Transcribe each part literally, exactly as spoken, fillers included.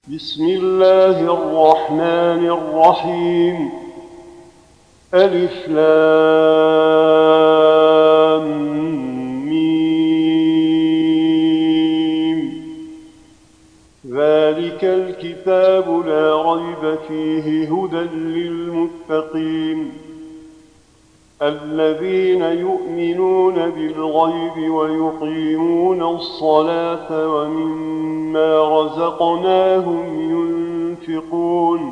بسم الله الرحمن الرحيم. ألف لام ميم. ذلك الكتاب لا ريب فيه هدى للمتقين الذين يؤمنون بالغيب ويقيمون الصلاة ومما رزقناهم ينفقون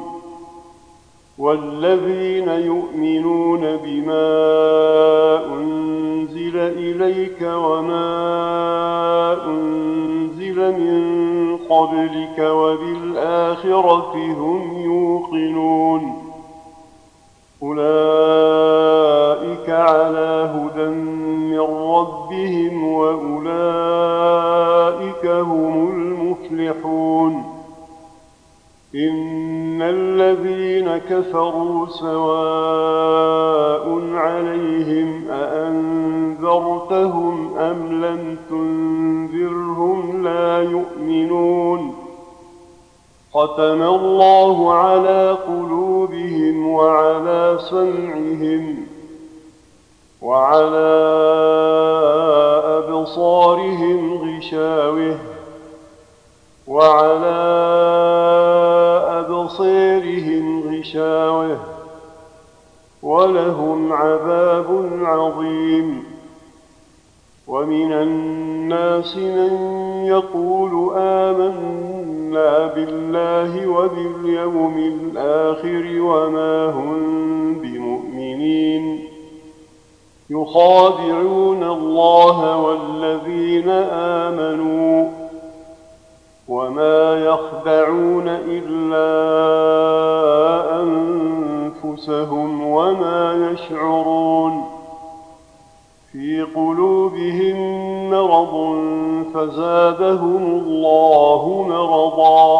والذين يؤمنون بما أنزل إليك وما أنزل من قبلك وبالآخرة هم يوقنون أولئك على هدى من ربهم وأولئك هم المفلحون. إن الذين كفروا سواء عليهم أأنذرتهم أم لم تنذرهم لا يؤمنون. ختم الله على قلوبهم وعلى سمعهم وعلى أبصارهم غشاوة وعلى أبصارهم غشاوة ولهم عذاب عظيم. ومن الناس من يقول آمنا بالله وباليوم الآخر وما هم بمؤمنين يخادعون الله والذين آمنوا وما يخدعون إلا أنفسهم وما يشعرون. في قلوبهم مرض فزادهم الله مرضا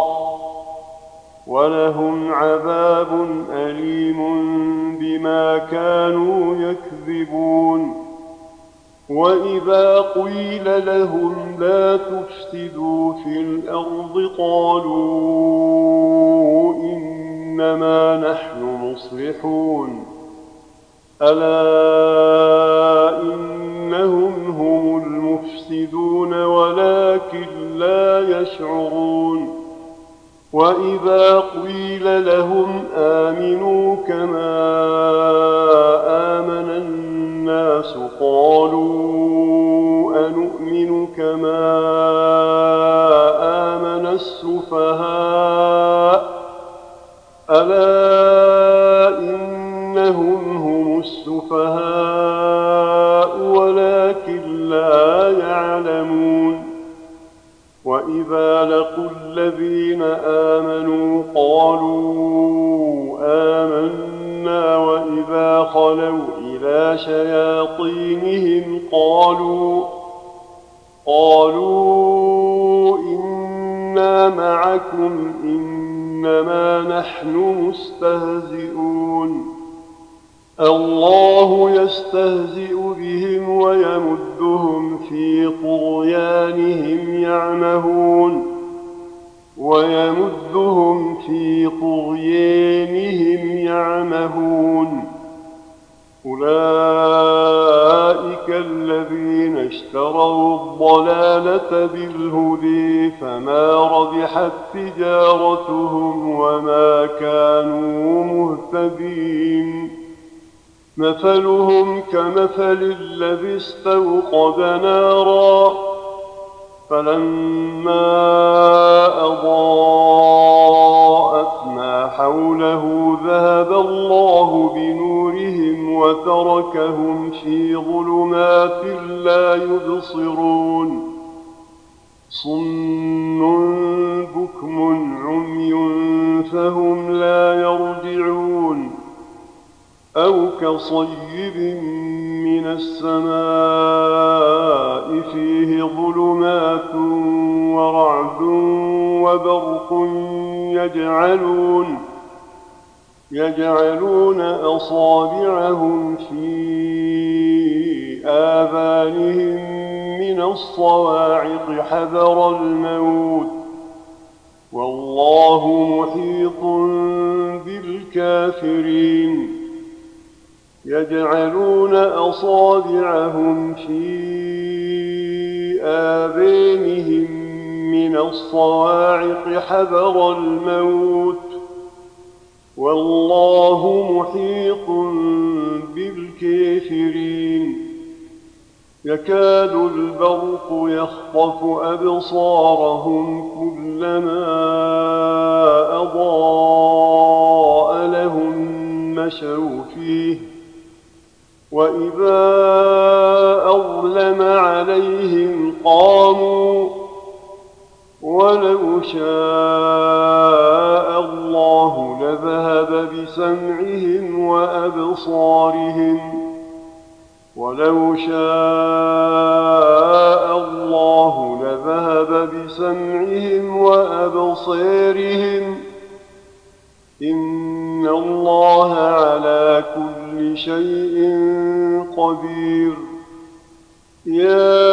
ولهم عذاب أليم بما كانوا يكذبون. وإذا قيل لهم لا تفسدوا في الأرض قالوا إنما نحن مصلحون ألا إنهم هم المفسدون ولكن لا يشعرون. وإذا قيل لهم آمنوا كما آمن الناس قالوا أنؤمن كما آمن السفهاء ألا إنهم هم السفهاء ولكن لا يعلمون. وإذا لقوا الذين آمنوا قالوا آمنا وإذا خلوا إلى شياطينهم قالوا قالوا إنا معكم إنما نحن مستهزئون. الله يستهزئ بهم ويمدهم في طغيانهم يعمهون ويمدهم في طغيانهم يعمهون. أولئك الذين اشتروا الضلالة بالهدى فما ربحت تجارتهم وما كانوا مهتدين. مثلهم كمثل الذي استوقد نارا فلما أضاءت ما حوله ذهب الله بنورهم وتركهم في ظلمات لا يبصرون. صم بكم عمي فهم لا يرجعون. أو كصيب من السماء فيه ظلمات ورعد وبرق يجعلون يجعلون أصابعهم في آذانهم من الصواعق حذر الموت والله محيط بالكافرين يجعلون أصابعهم في آذانهم من الصواعق حذر الموت والله محيط بالكافرين يكاد البرق يخطف أبصارهم كلما أضاء لهم مشوا فيه وإذا أظلم عليهم قاموا ولو شاء الله لذهب بسمعهم وأبصارهم ولو شاء الله لذهب بسمعهم وأبصارهم إن الله على كل شيء قدير يا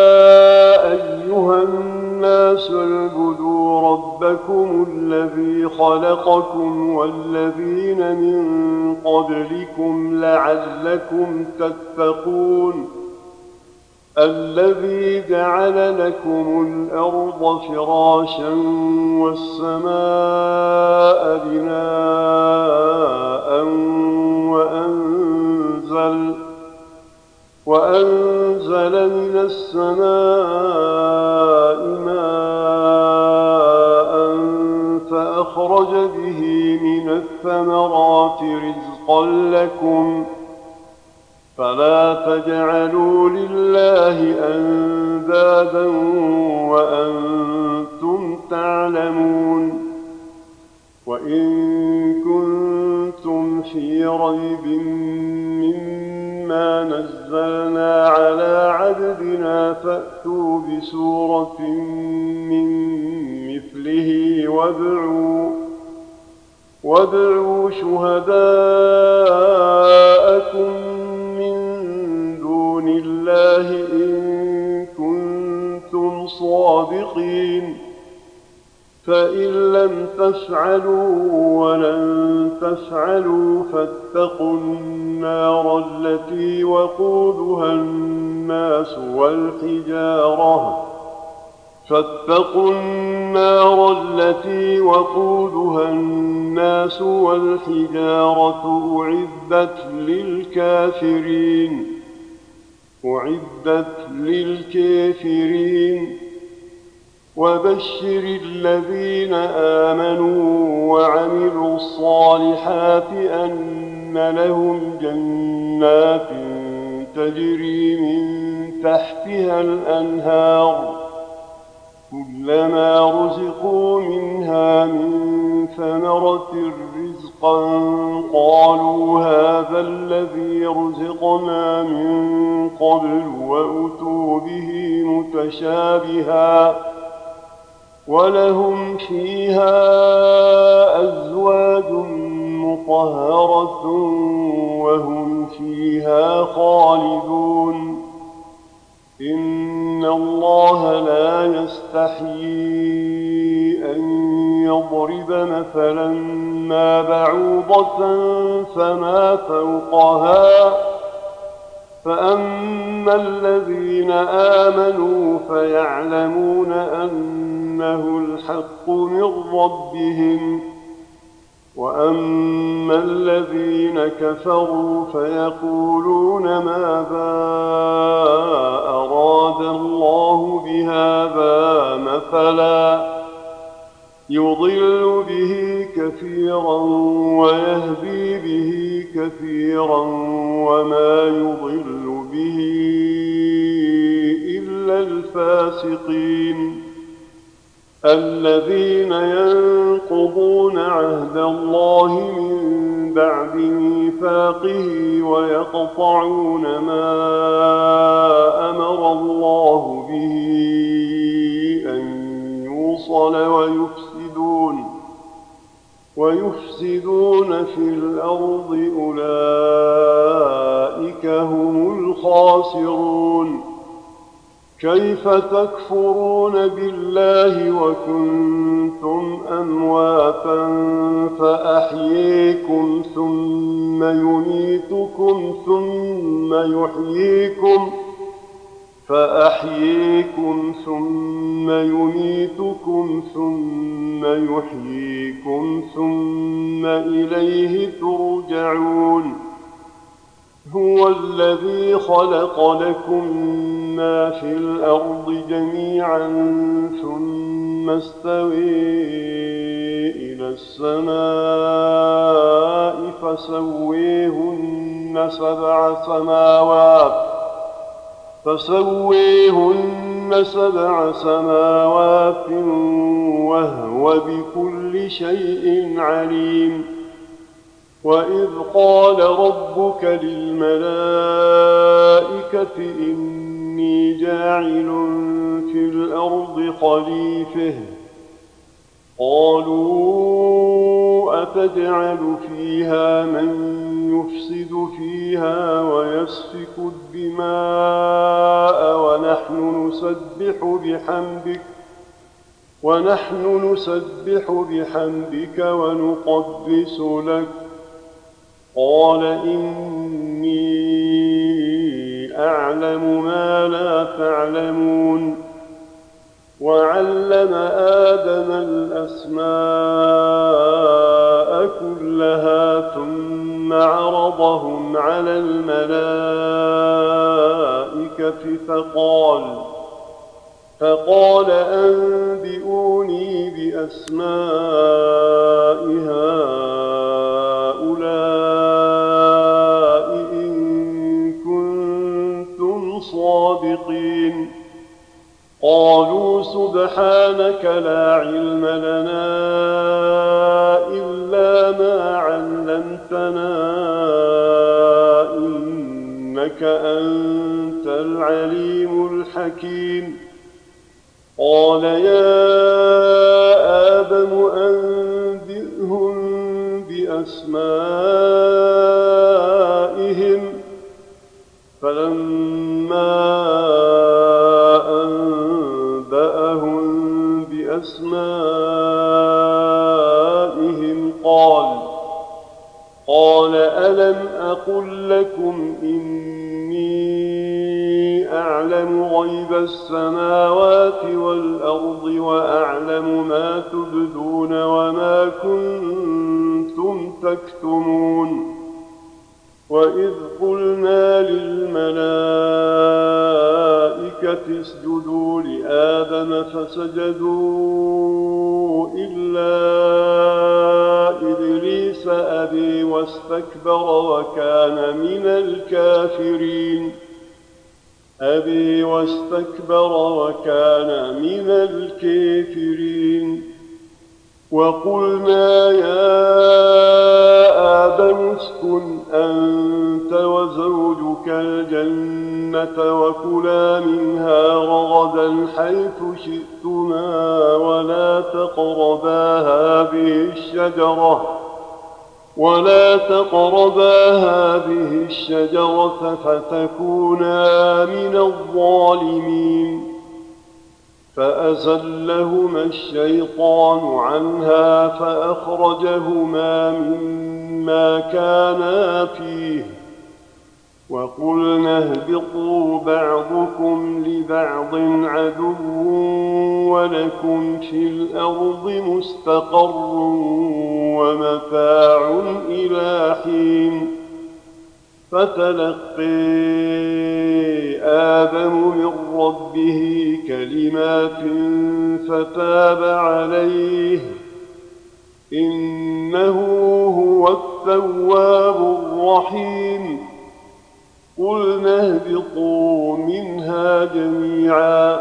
أيها الناس اعبدوا ربكم الذي خلقكم والذين من قبلكم لعلكم تتقون الذي جعل لكم الأرض فراشا والسماء بناء وأنزل, وأنزل من السماء ماء فأخرج به من الثمرات رزقا لكم فلا تجعلوا لله أندادا وأنتم تعلمون وإن كنتم في ريب مما نزلنا على عبدنا فأتوا بسورة من مثله وادعوا وادعوا شهداءكم الله إن كنتم صادقين فإن لم تفعلوا ولن تفعلوا فاتقوا النار التي وقودها الناس والحجارة فاتقوا النار التي وقودها الناس والحجارة أعدت للكافرين أعدت للكافرين وبشر الذين آمنوا وعملوا الصالحات أن لهم جنات تجري من تحتها الأنهار كلما رزقوا منها من ثمرة رزقا قالوا هذا الذي رزقنا من قبل وأتوا به متشابها ولهم فيها أزواج مطهرة وهم فيها خالدون إن الله لا يستحيي أن يضرب مثلا ما بعوضة فما فوقها فأما الذين آمنوا فيعلمون أنه الحق من ربهم وأما الذين كفروا فيقولون ماذا أراد الله بهذا مثلا يضل به كثيرا ويهدي به كثيرا وما يضل به إلا الفاسقين الذين ينقضون عهد الله من بعد ميثاقه ويقطعون ما أمر الله به أن يوصل ويفسدون ويفسدون في الأرض أولئك هم الخاسرون كيف تكفرون بالله وكنتم أمواتا فأحييكم ثم يميتكم ثم يحييكم فأحييكم ثم يميتكم ثم يحييكم ثم إليه ترجعون. هو الذي خلق لكم ما في الأرض جميعا ثم استوى إلى السماء فسويهن سبع سماوات فسويهن سبع سماوات وهو بكل شيء عليم. وإذ قال ربك للملائكة إني جاعل في الأرض خليفة قالوا أتجعل فيها من يفسد فيها ويسفك الدماء ونحن نسبح بحمدك ونحن نسبح بحمدك ونقدس لك قال إني أعلم ما لا تعلمون. وعلم آدم الأسماء كلها ثم عرضهم على الملائكة فقال فقال أنبئوني بأسماء هؤلاء إن كنتم صادقين. قالوا سبحانك لا علم لنا إلا ما علمتنا إنك أنت العليم الحكيم. قال يا آدم أنبئهم بأسمائهم فلما أنبأهم بأسمائهم قال قال ألم أقل لكم إني أعلم غيب السماوات والأرض وأعلم ما تبدون وما كنتم تكتمون. وإذ قلنا للملائكة اسجدوا لآدم فسجدوا إلا إبليس أبي واستكبر وكان من الكافرين أبي واستكبر وكان من الكافرين. وقلنا يا آدم اسكن أنت وزوجك الجنة وكلا منها رغدا حيث شئتما ولا تقربا هذه الشجرة ولا تقربا هذه الشجرة فتكونا من الظالمين. فأزلهما الشيطان عنها فأخرجهما مما كانا فيه وقلنا اهبطوا بعضكم لبعض عدو ولكم في الأرض مستقر ومتاع إلى حين. فتلقي آدم من ربه كلمات فتاب عليه إنه هو التواب الرحيم. قلنا اهبطوا منها جميعا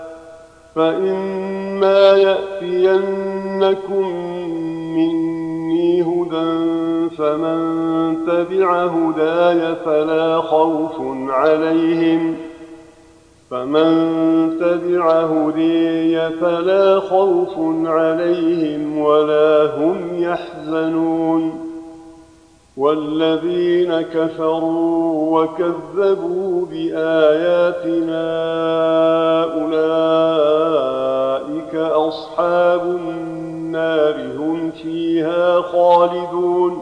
فإما يأتينكم مني هدى فمن تبع هداي فلا خوف عليهم فمن تبع هدي فلا خوف عليهم ولا هم يحزنون. والذين كفروا وكذبوا بآياتنا أولئك أصحاب النار هم فيها خالدون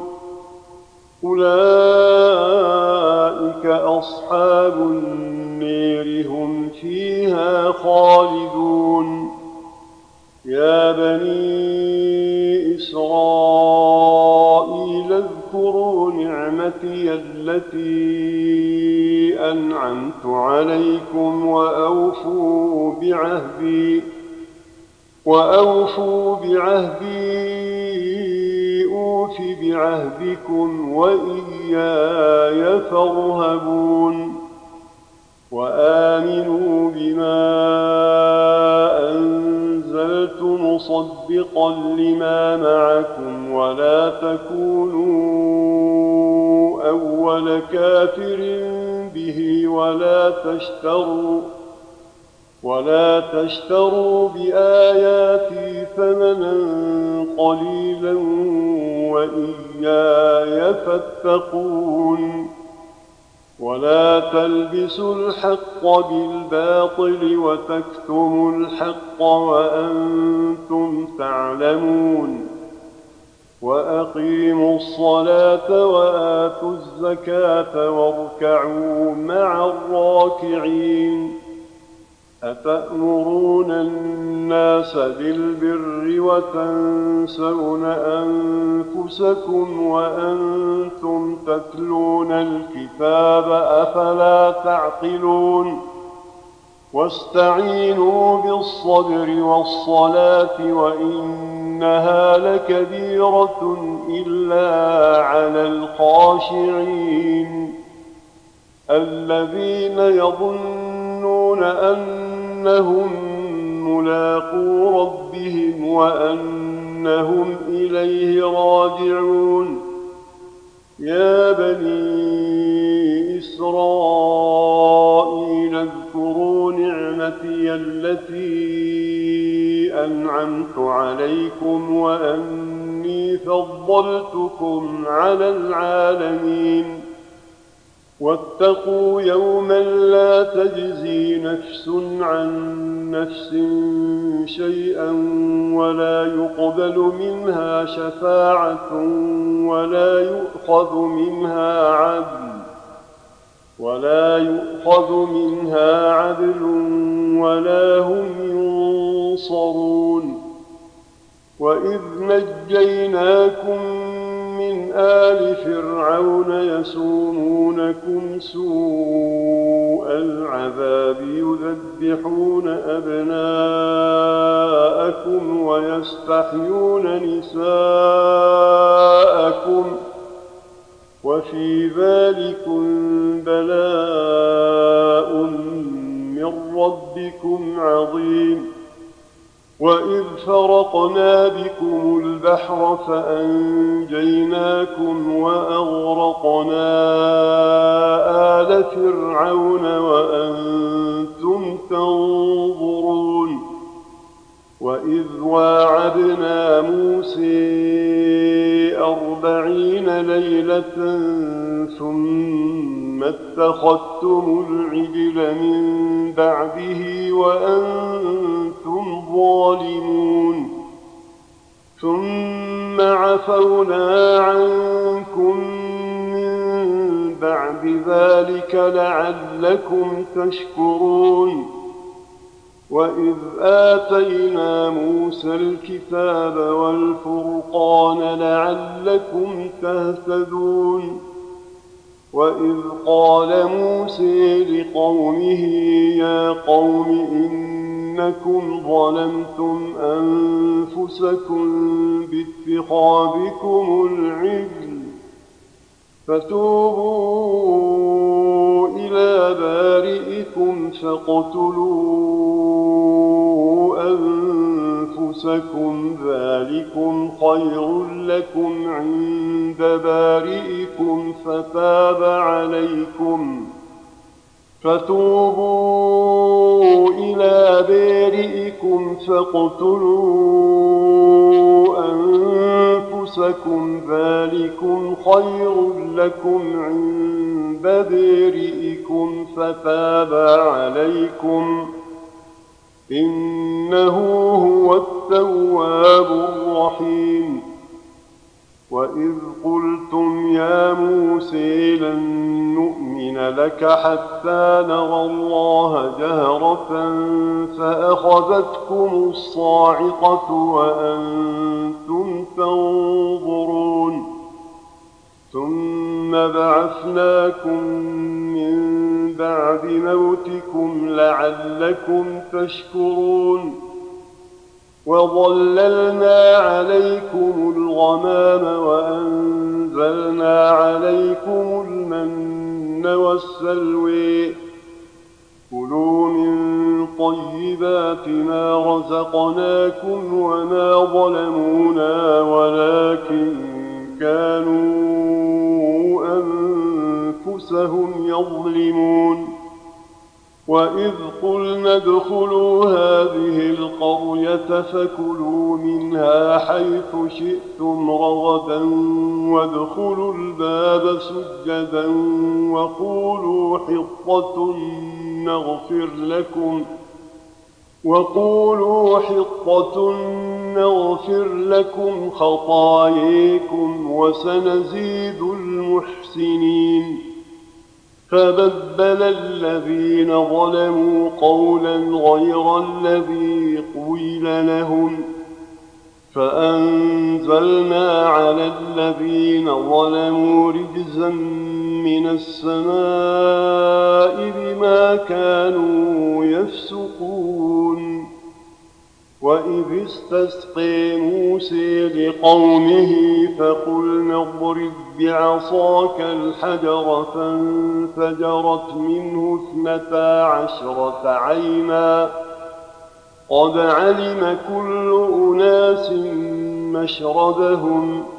أولئك أصحاب النار هم فيها خالدون يا بني إسرائيل اذكروا نعمتي التي أنعمت عليكم وأوفوا بعهدي وأوفوا بعهدي أوف بعهدكم وإياي فارهبون وآمنوا بما أنزلت مصدقا لما معكم ولا تكونوا أول كافر به ولا تشتروا ولا تشتروا بآياتي ثمنا قليلا وإياي فاتقون ولا تلبسوا الحق بالباطل وتكتموا الحق وأنتم تعلمون وأقيموا الصلاة وآتوا الزكاة واركعوا مع الراكعين أتأمرون الناس بالبر وتنسون أنفسكم وأنتم تتلون الكتاب أفلا تعقلون واستعينوا بالصبر والصلاة وإنها لكبيرة إلا على الخاشعين الذين يظنون أنهم ملاقو ربهم وأنهم إليه راجعون يا بني إسرائيل اذكروا نعمتي التي أنعمت عليكم وأني فضلتكم على العالمين واتقوا يوما لا تجزي نفس عن نفس شيئا ولا يقبل منها شفاعة ولا يؤخذ منها عدل ولا يؤخذ منها عدل ولا هم ينصرون وإذ نجيناكم من آل فرعون يسومونكم سوء العذاب يذبحون أبناءكم ويستحيون نساءكم وفي ذلكم بلاء من ربكم عظيم وإذ فرقنا بكم البحر فأنجيناكم وأغرقنا آل فرعون وأنتم تنظرون وإذ واعدنا موسى أربعين ليلة ثم اتخذتم العجل من بعده وأنتم ظالمون ثم عفونا عنكم من بعد ذلك لعلكم تشكرون وإذ آتينا موسى الكتاب والفرقان لعلكم تهتدون وإذ قال موسى لقومه يا قوم إنكم ظلمتم أنفسكم باتخاذكم العجل فتوبوا إلى بارئكم فاقتلوا أنفسكم ذلكم خير لكم عند بارئكم فتاب عليكم فتوبوا إلى بارئكم فاقتلوا أنفسكم أنفسكم ذلكم خير لكم عند بارئكم فتاب عليكم إنه هو التواب الرحيم. وإذ قلتم يا موسى لن نؤمن لك حتى نرى الله جهرة فأخذتكم الصاعقة وأنتم تنظرون ثم بعثناكم من بعد موتكم لعلكم تشكرون وظللنا عليكم الغمام وأنزلنا عليكم المن والسلوى كلوا من طيبات ما رزقناكم وما ظلمونا ولكن كانوا أنفسهم يظلمون. وإذ قلنا ادخلوا هذه القرية فكلوا منها حيث شئتم رغدا وادخلوا الباب سجدا وقولوا حطة نغفر لكم وقولوا حطة نغفر لكم خطاياكم وسنزيد المحسنين. فبدل الذين ظلموا قولا غير الذي قيل لهم فأنزلنا على الذين ظلموا رجزا من السماء بما كانوا يفسقون. وإذ استسقى موسى لقومه فقلنا اضرب بعصاك الحجر فانفجرت منه اثنتا عشرة عينا قد علم كل أناس مشربهم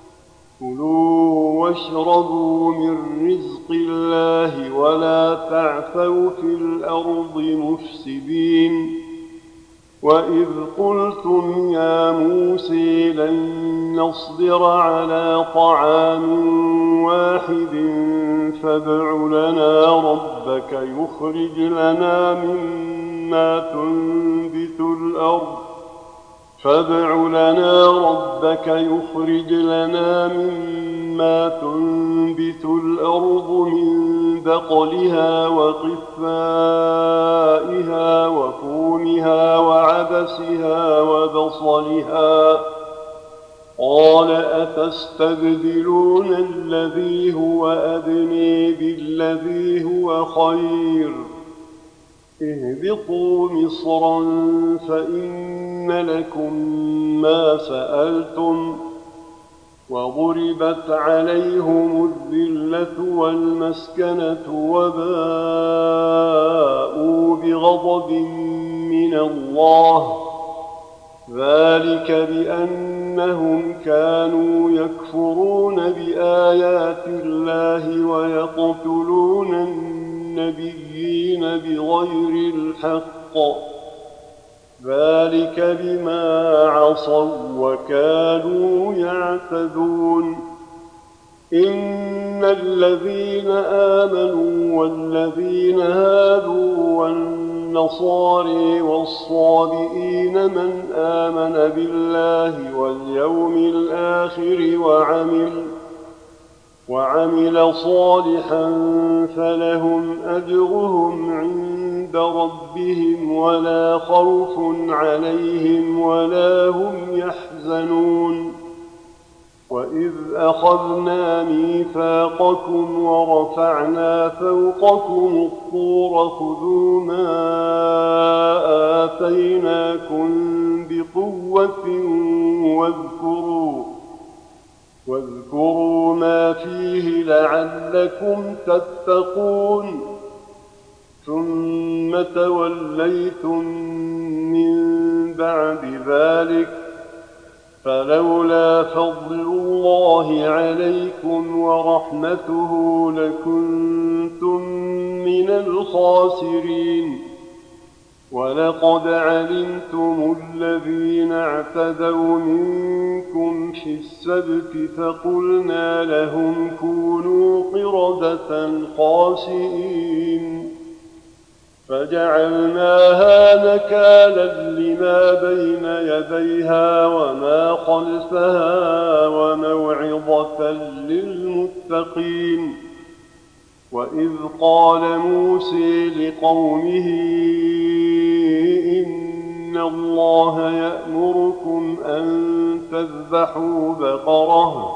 كلوا واشربوا من رزق الله ولا تعثوا في الأرض مفسدين. وإذ قلتم يا موسى لن نصبر على طعام واحد فادع لنا ربك يخرج لنا مما تنبت الأرض فادع لنا ربك يخرج لنا مما تنبت الأرض من بقلها وقثائها وفومها وعدسها وبصلها قال أتستبدلون الذي هو أدنى بالذي هو خير اهبطوا مصرا فإن لكم ما سألتم وضربت عليهم الذلة والمسكنة وباءوا بغضب من الله ذلك بأنهم كانوا يكفرون بآيات الله ويقتلون النبيين بغير الحق ذلك بما عصوا وكانوا يعتدون. إن الذين آمنوا والذين هادوا والنصارى والصابئين من آمن بالله واليوم الآخر وعمل وعمل صالحا فلهم أجرهم عند ربهم ولا خوف عليهم ولا هم يحزنون. وإذ أخذنا ميثاقكم ورفعنا فوقكم الطور خذوا ما آتيناكم بقوة واذكروا واذكروا ما فيه لعلكم تتقون ثم توليتم من بعد ذلك فلولا فضل الله عليكم ورحمته لكنتم من الخاسرين. ولقد علمتم الذين اعتدوا منكم في السبت فقلنا لهم كونوا قردة خاسئين فجعلناها نكالا لما بين يديها وما خلفها وموعظة للمتقين. وإذ قال موسى لقومه إن الله يأمركم أن تذبحوا بقرة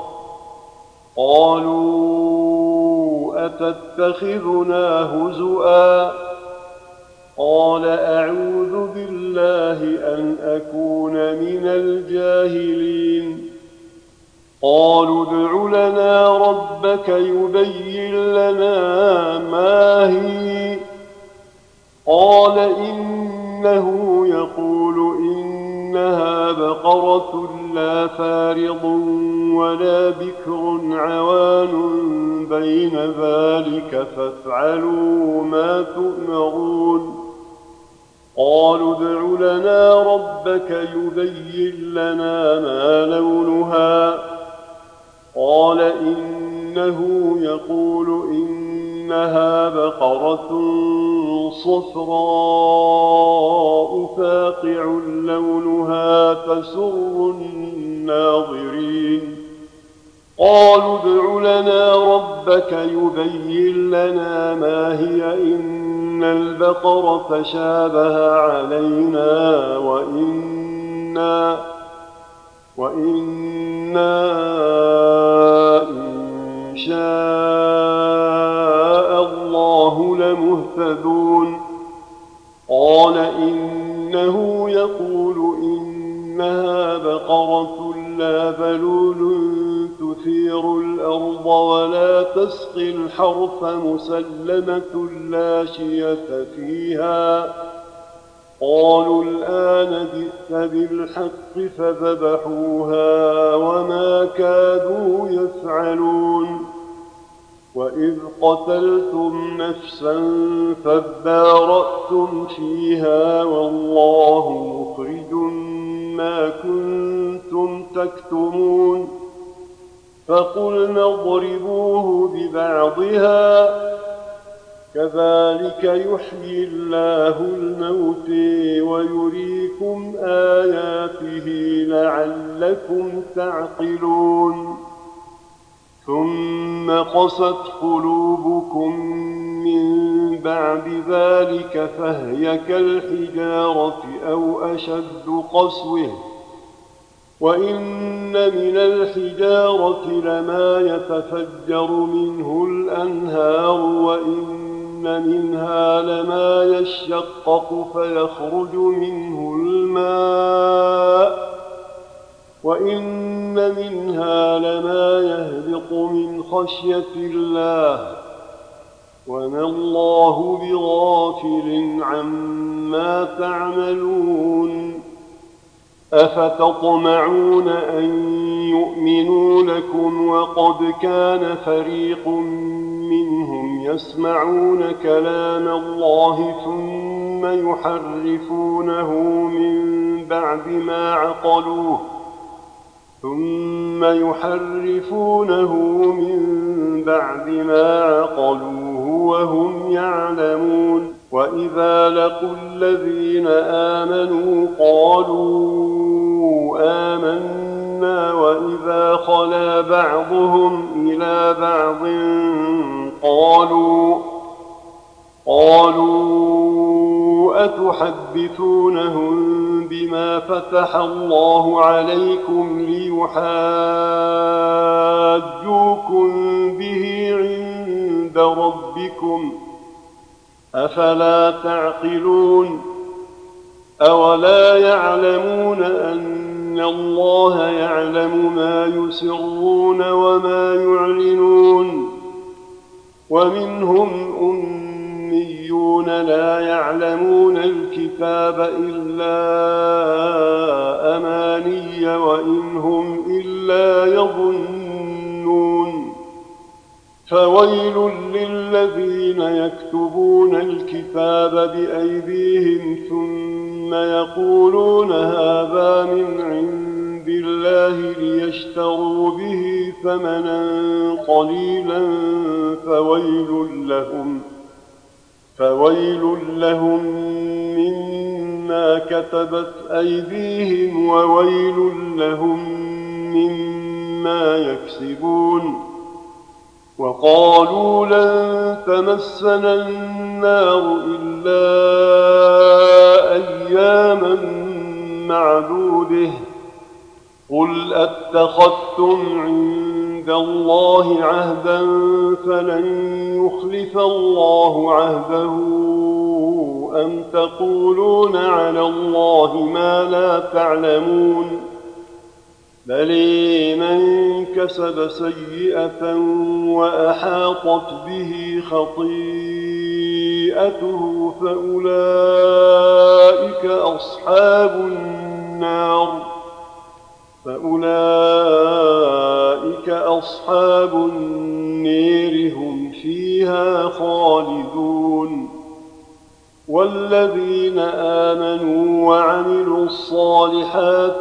قالوا أتتخذنا هزؤا قال أعوذ بالله أن أكون من الجاهلين. قالوا ادع لنا ربك يبين لنا ما هي قال إنه يقول إنها بقرة لا فارض ولا بكر عوان بين ذلك فافعلوا ما تؤمرون. قالوا ادع لنا ربك يبين لنا ما لونها قال إنه يقول إنها بقرة صفراء فاقع لونها تسر الناظرين. قالوا ادع لنا ربك يبين لنا ما هي إن البقرة تشابه علينا وإنا وإنا إن شاء الله لمهتدون. قال إنه يقول إنها بقرة لا ذلول تثير الأرض ولا تسقي الحرث مسلمة لا شية فيها. قالوا الآن جئت بالحق فذبحوها وما كادوا يفعلون. وإذ قتلتم نفسا فادارأتم فيها والله مخرج ما كنتم تكتمون. فقلنا اضربوه ببعضها كذلك يحيي الله الموت ويريكم آياته لعلكم تعقلون. ثم قست قلوبكم من بعد ذلك فهي كالحجارة أو أشد قسوة وإن من الحجارة لما يتفجر منه الأنهار وإن منها لما يشقق فيخرج منه الماء وإن منها لما يهبط من خشية الله وما الله بغافل عما تعملون. أفتطمعون أن يؤمنوا لكم وقد كان فريق منهم يسمعون كلام الله ثم يحرفونه من بعد ما عقلوه ثم يحرفونه من بعد ما عقلوه وهم يعلمون. وإذا لقوا الذين آمنوا قالوا آمنا وإذا خلا بعضهم إلى بعض قالوا قالوا أتحدثونهم بما فتح الله عليكم ليحاجوكم به عند ربكم أفلا تعقلون. أولا يعلمون أن الله يعلم ما يسرون وما يعلنون. ومنهم أميون لا يعلمون الكتاب إلا أماني وإن هم إلا يظنون. فويل للذين يكتبون الكتاب بأيديهم ثم يقولون هذا من عند الله ليشتروا به ثمنا قليلا فويل لهم فويل لهم مما كتبت أيديهم وويل لهم مما يكسبون. وقالوا لن تمسنا النار إلا أياما معدودة قل أتخذتم عند الله عهدا فلن يخلف الله عهده أم تقولون على الله ما لا تعلمون. بل من كسب سيئة وأحاطت به خطيئته فأولئك أصحاب النار فأولئك أصحاب النار هم فيها خالدون. والذين آمنوا وعملوا الصالحات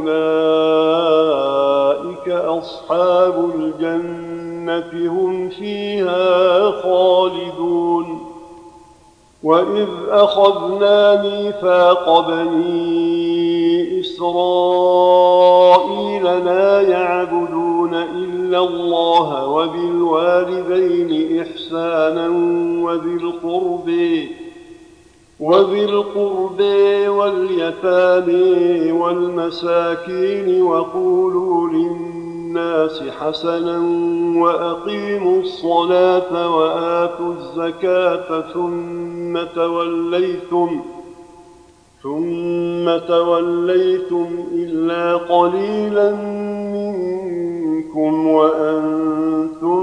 أولئك أصحاب الجنة هم فيها خالدون. وإذ أخذنا ميثاق بني إسرائيل لا يعبدون إلا الله وبالوالدين إحسانا وذي القرب وذي القرب واليتامى والمساكين وقولوا للناس حسنا وأقيموا الصلاة وآتوا الزكاة ثم توليتم ثم توليتم إلا قليلا منكم وأنتم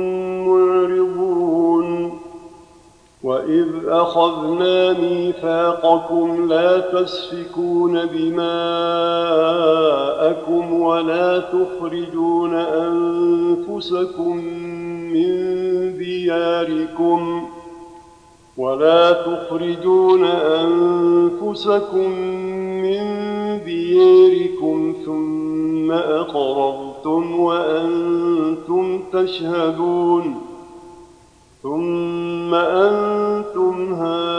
معرضون. وإذ أخذنا ميثاقكم لا تسفكون دماءكم ولا تخرجون أنفسكم من دياركم ولا تخرجون أنفسكم من دياركم ثم أقررتم وأنتم تشهدون. ثم أنتم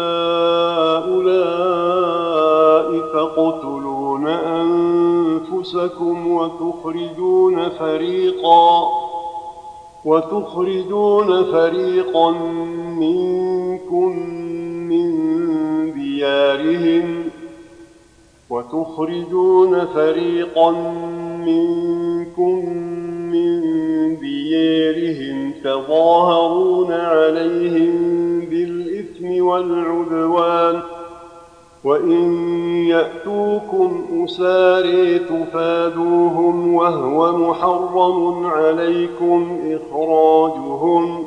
هؤلاء تقتلون أنفسكم وتخرجون فريقا وتخرجون فريقا منكم من ديارهم وتخرجون فريقا منكم من ديارهم تظاهرون عليهم بالإثم والعدوان وإن يأتوكم أسارى تفادوهم وهو محرم عليكم إخراجهم.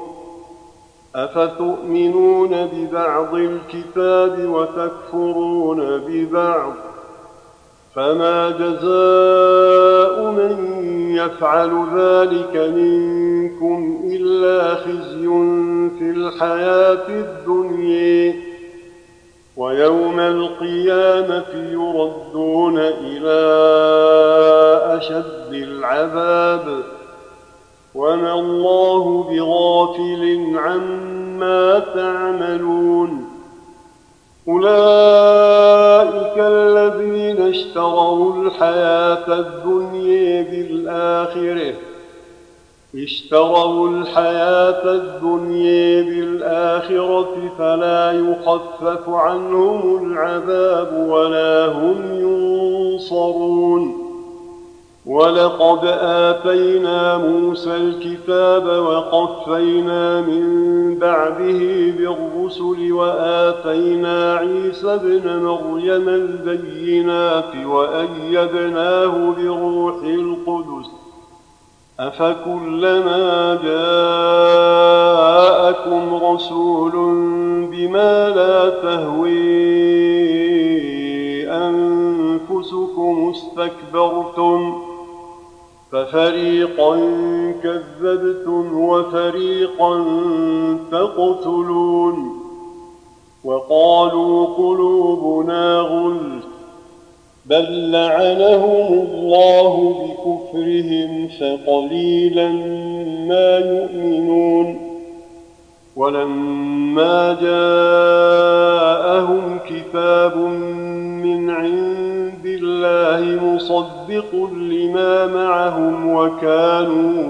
أفتؤمنون ببعض الكتاب وتكفرون ببعض فما جزاء من يفعل ذلك منكم إلا خزي في الحياة الدنيا ويوم القيامة يردون إلى أشد العذاب وما الله بغافل عما تعملون. أولئك الذين اشتروا الحياة الدنيا بالآخرة اشتروا الحياة الدنيا بالآخرة فلا يخفف عنهم العذاب ولا هم ينصرون. ولقد آتينا موسى الكتاب وقفينا من بعده بالرسل وآتينا عيسى ابن مريم البينات وأيدناه بروح القدس أفكلما جاءكم رسول بما لا تهوي أنفسكم استكبرتم أفريقا كذبتم وفريقا تقتلون وقالوا قلوبنا غلف بل لعنهم الله بكفرهم فقليلا ما يؤمنون ولما جاءهم كتاب من عند الله مصدق لما معهم وكانوا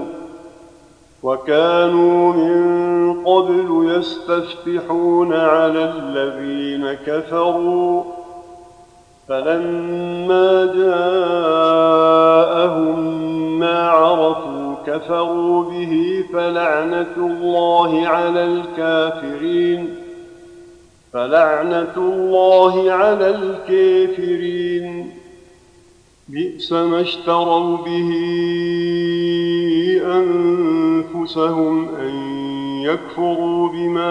وكانوا من قبل يستفتحون على الذين كفروا فلما جاءهم ما عرفوا كفروا به فلعنة الله على الكافرين فلعنة الله على الكافرين بئس ما اشتروا به أنفسهم أن يكفروا بما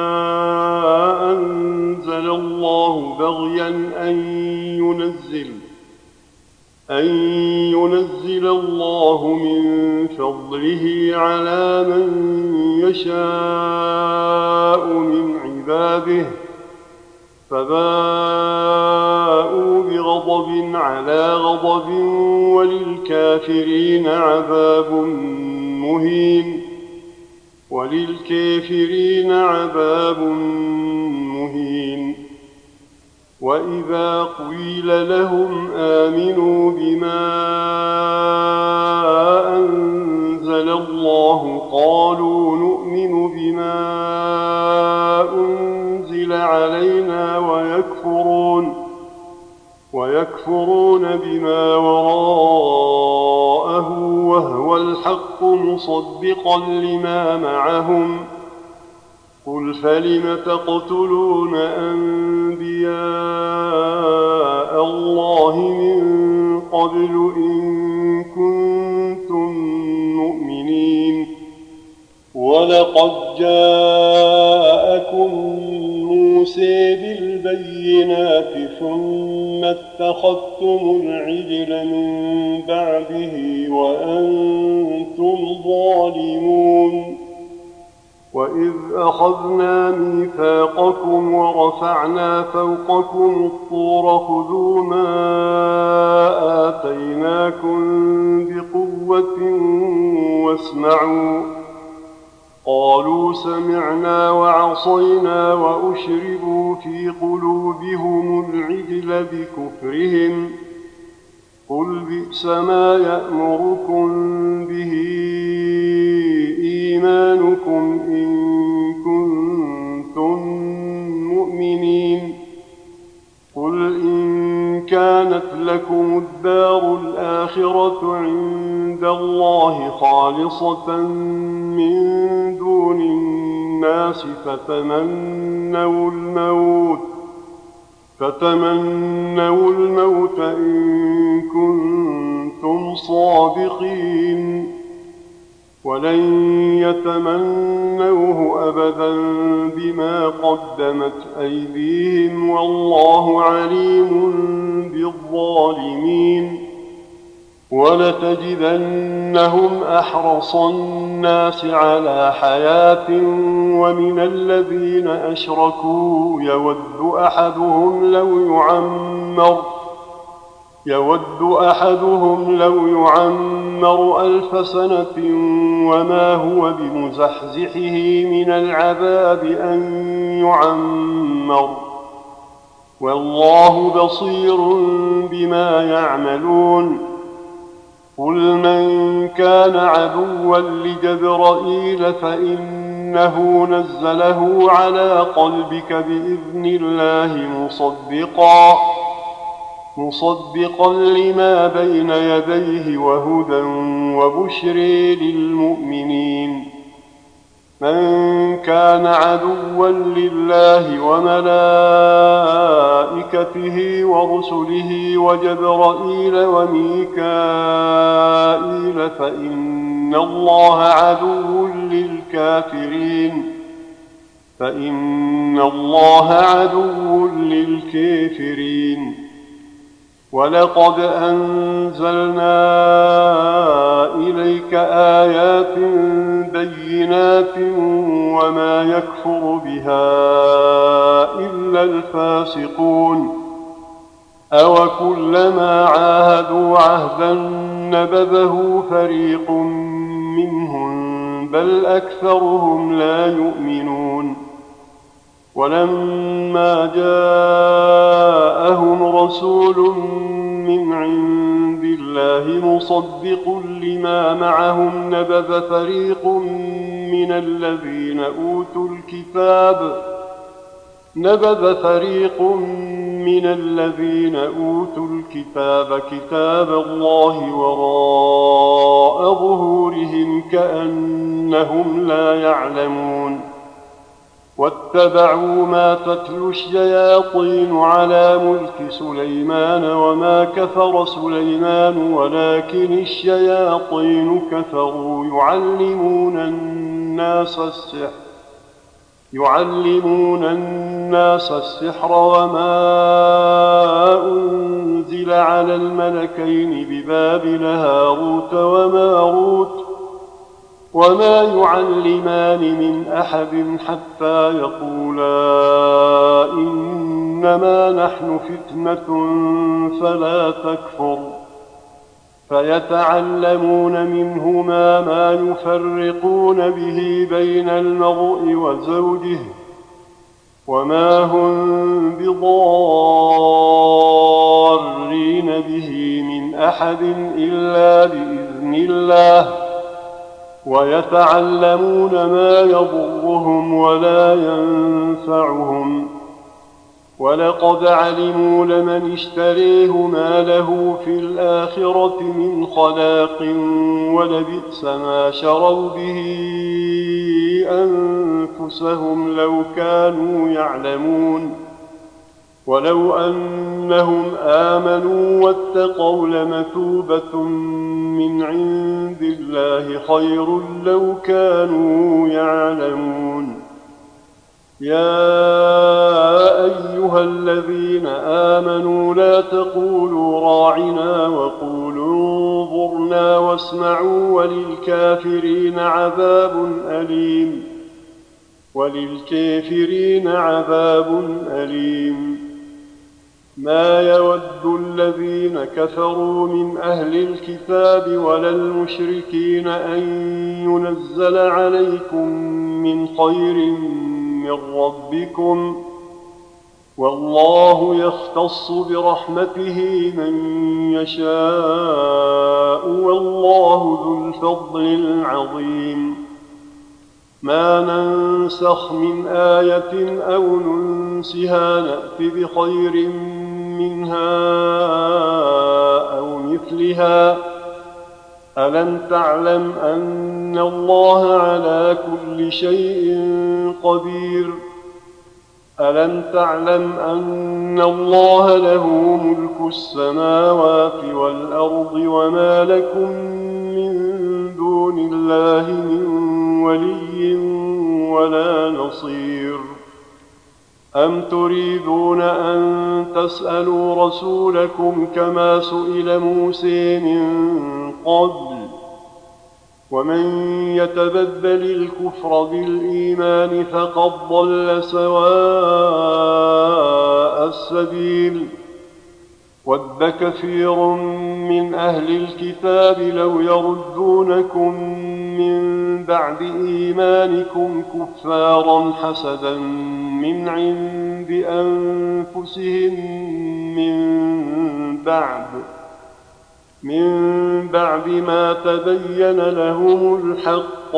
أنزل الله بغيا أن ينزل أن ينزل الله من فضله على من يشاء من عباده فباءوا بغضب على غضب وللكافرين عذاب مهين وللكافرين عذاب مهين وإذا قيل لهم آمنوا بما أنزل الله قالوا نؤمن بما أنزل علينا ويكفرون ويكفرون بما وراءه وهو الحق مصدقا لما معهم قل فلم تقتلون أنبياء الله من قبل إن كنتم مؤمنين ولقد جاءكم موسى بالبينات ثم اتخذتم العجل من بعده وأنتم ظالمون وإذ أخذنا ميثاقكم ورفعنا فوقكم الطور خذوا ما آتيناكم بقوة واسمعوا قالوا سمعنا وعصينا وأشربوا في قلوبهم العجل بكفرهم قل بئس ما يأمركم به إيمانكم إن كنتم مؤمنين قل إن كانت لكم الدار الآخرة عند الله خالصة من دون الناس فتمنوا الموت فتمنوا الموت إن كنتم صادقين ولن يتمنوه أبدا بما قدمت أيديهم والله عليم بالظالمين ولتجدنهم أحرص الناس على حياة ومن الذين أشركوا يود أحدهم لو يعمر يود أحدهم لو يعمر ألف سنة وما هو بمزحزحه من العذاب أن يعمر والله بصير بما يعملون قل من كان عدوا لجبرائيل فإنه نزله على قلبك بإذن الله مصدقا مصدقا لما بين يديه وهدى وبشر للمؤمنين من كان عدوا لله وملائكته ورسله وجبرائيل وميكائيل فإن الله عدو للكافرين فإن الله عدو للكافرين ولقد أنزلنا إليك آيات بينات وما يكفر بها إلا الفاسقون أوكلما عاهدوا عهدا نبذه فريق منهم بل أكثرهم لا يؤمنون ولما جاءهم رسول من عند الله مصدق لما معهم نبذ فريق من الذين أوتوا الكتاب نبذ فريق من الذين أوتوا الكتاب كتاب الله وراء ظهورهم كأنهم لا يعلمون واتبعوا ما تتلو الشياطين على ملك سليمان وما كفر سليمان ولكن الشياطين كفروا يعلمون الناس السحر يعلمون الناس السحر وما أنزل على الملكين ببابل هاروت وماروت وما يعلمان من أحد حتى يقولا إنما نحن فتنة فلا تكفر فيتعلمون منهما ما يفرقون به بين المرء وزوجه وما هم بضارين به من أحد إلا بإذن الله ويتعلمون ما يضرهم ولا ينفعهم ولقد علموا لمن اشتريه ما له في الآخرة من خلاق ولبئس ما شروا به أنفسهم لو كانوا يعلمون ولو أنهم آمنوا واتقوا لمثوبة من عند الله خير لو كانوا يعلمون يا أيها الذين آمنوا لا تقولوا راعنا وقولوا انظرنا واسمعوا وللكافرين عذاب أليم وللكافرين عذاب أليم ما يود الذين كفروا من أهل الكتاب ولا المشركين أن ينزل عليكم من خير من ربكم والله يختص برحمته من يشاء والله ذو الفضل العظيم ما ننسخ من آية أو ننسها نأت بخير منها أو مثلها ألم تعلم أن الله على كل شيء قدير ألم تعلم أن الله له ملك السماوات والأرض وما لكم من دون الله من ولي ولا نصير أم تريدون أن تسألوا رسولكم كما سئل موسى من قبل ومن يتبدل الكفر بالإيمان فقد ضل سواء السبيل ود كثير من أهل الكتاب لو يردونكم من بعد إيمانكم كفارا حسدا من عند أنفسهم من بعد من بعد ما تبين لهم الحق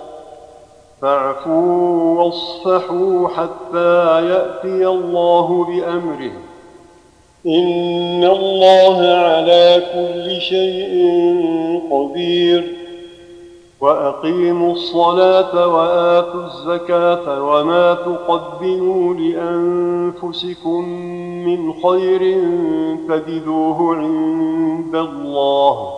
فاعفوا واصفحوا حتى يأتي الله بأمره إن الله على كل شيء قدير وأقيموا الصلاة وآتوا الزكاة وما تقدموا لأنفسكم من خير تجدوه عند الله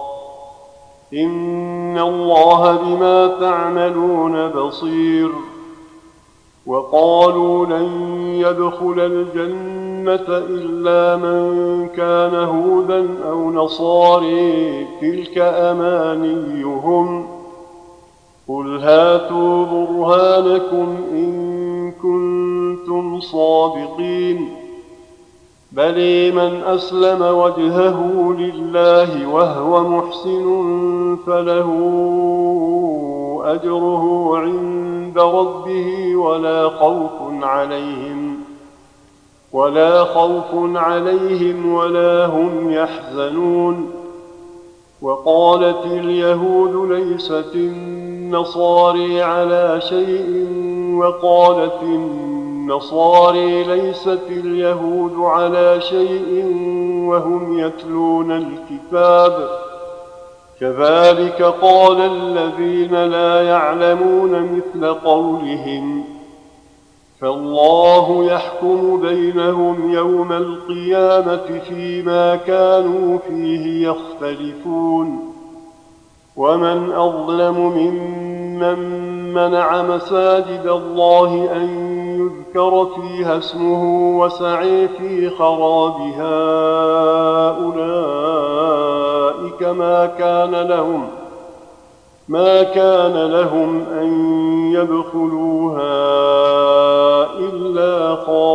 إن الله بما تعملون بصير وقالوا لن يدخل الجنة الأمة إلا من كان هودا أو نصاري تلك أمانيهم قل هاتوا برهانكم إن كنتم صادقين بل من أسلم وجهه لله وهو محسن فله أجره عند ربه ولا خوف عليهم ولا خوف عليهم ولا هم يحزنون. وقالت اليهود ليست النصارى على شيء وقالت النصارى ليست اليهود على شيء وهم يتلون الكتاب كذلك قال الذين لا يعلمون مثل قولهم فالله يحكم بينهم يوم القيامة فيما كانوا فيه يختلفون. ومن أظلم ممن منع مساجد الله أن يذكر فيها اسمه وسعي في خرابها أولئك ما كان لهم ما كان لهم أن يدخلوها إلا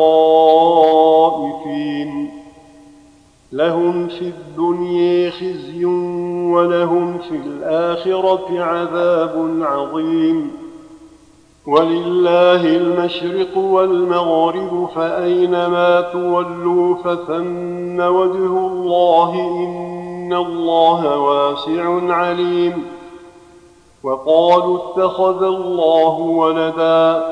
خائفين لهم في الدنيا خزي ولهم في الآخرة عذاب عظيم. ولله المشرق والمغرب فأينما تولوا فثم وجه الله إن الله واسع عليم. وقالوا اتخذ الله ولدا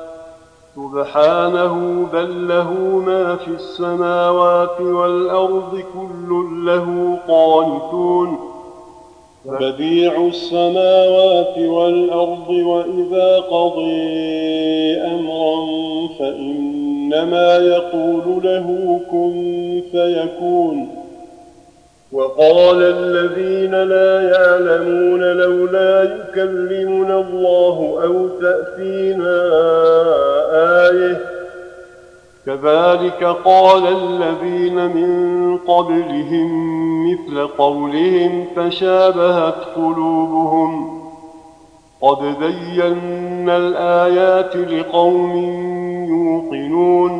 سبحانه بل له ما في السماوات والأرض كل له قانتون بديع السماوات والأرض وإذا قضي أمرا فإنما يقول له كن فيكون. وقال الذين لا يعلمون لولا يكلمنا الله أو تأتينا آية كذلك قال الذين من قبلهم مثل قولهم تشابهت قلوبهم قد بينا الآيات لقوم يوقنون.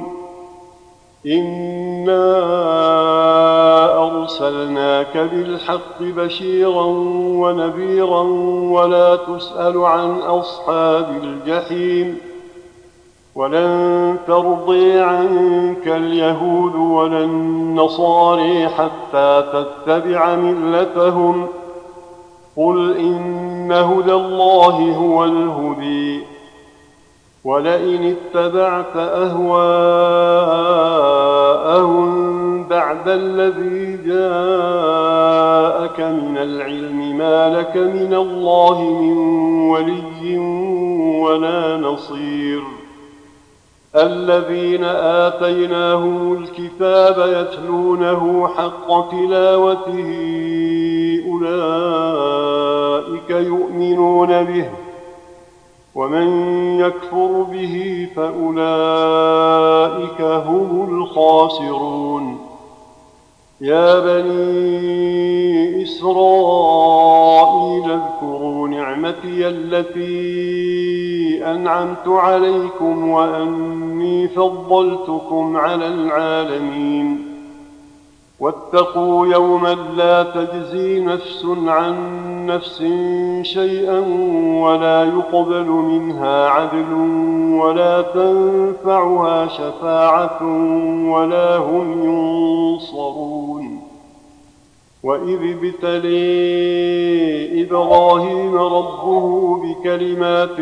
إنا أرسلناك بالحق بشيرا ونذيرا ولا تسأل عن أصحاب الجحيم ولن ترضي عنك اليهود ولا النصارى حتى تتبع ملتهم قل إن هدى الله هو الهدي ولئن اتبعت أهواءهم بعد الذي جاءك من العلم ما لك من الله من ولي ولا نصير. الذين آتيناهم الكتاب يتلونه حق تلاوته أولئك يؤمنون به ومن يكفر به فأولئك هم الخاسرون. يا بني إسرائيل اذكروا نعمتي التي أنعمت عليكم وأني فضلتكم على العالمين. واتقوا يوما لا تجزي نفس عن نفس شيئا ولا يقبل منها عدل ولا تنفعها شفاعة ولا هم ينصرون. وإذ ابتلي إبراهيم ربه بكلمات